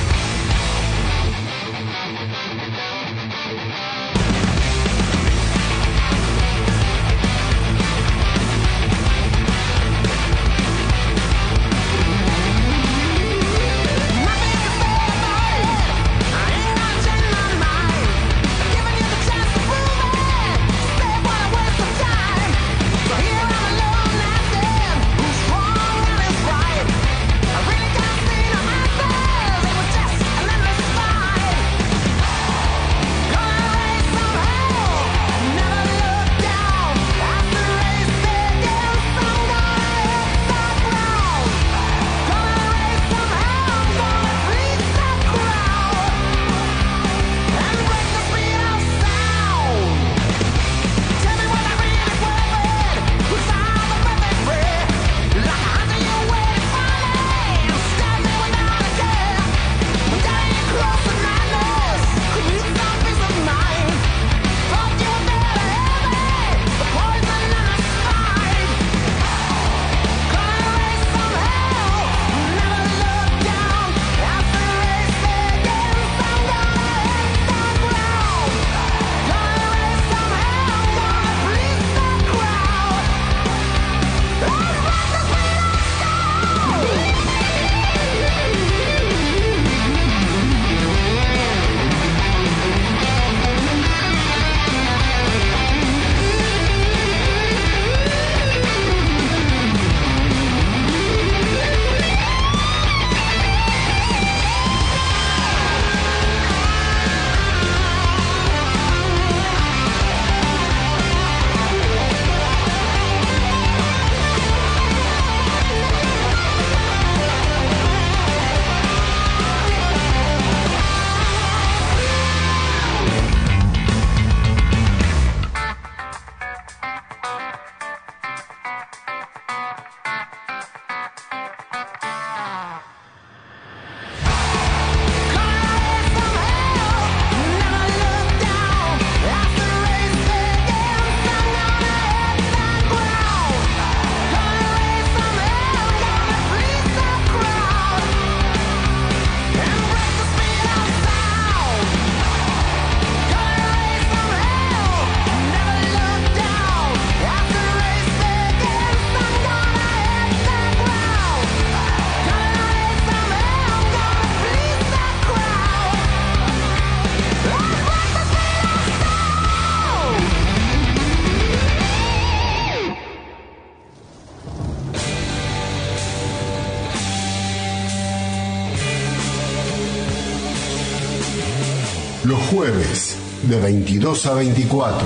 Los jueves de veintidós a veinticuatro.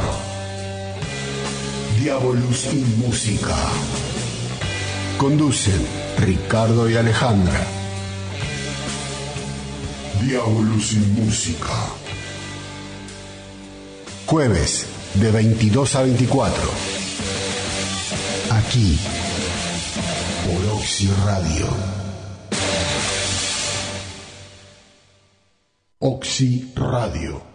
Diabolus in Música. Conducen Ricardo y Alejandra. Diabolus in Música. Jueves de veintidós a veinticuatro. Aquí, por Oxy Radio. Oxy Radio.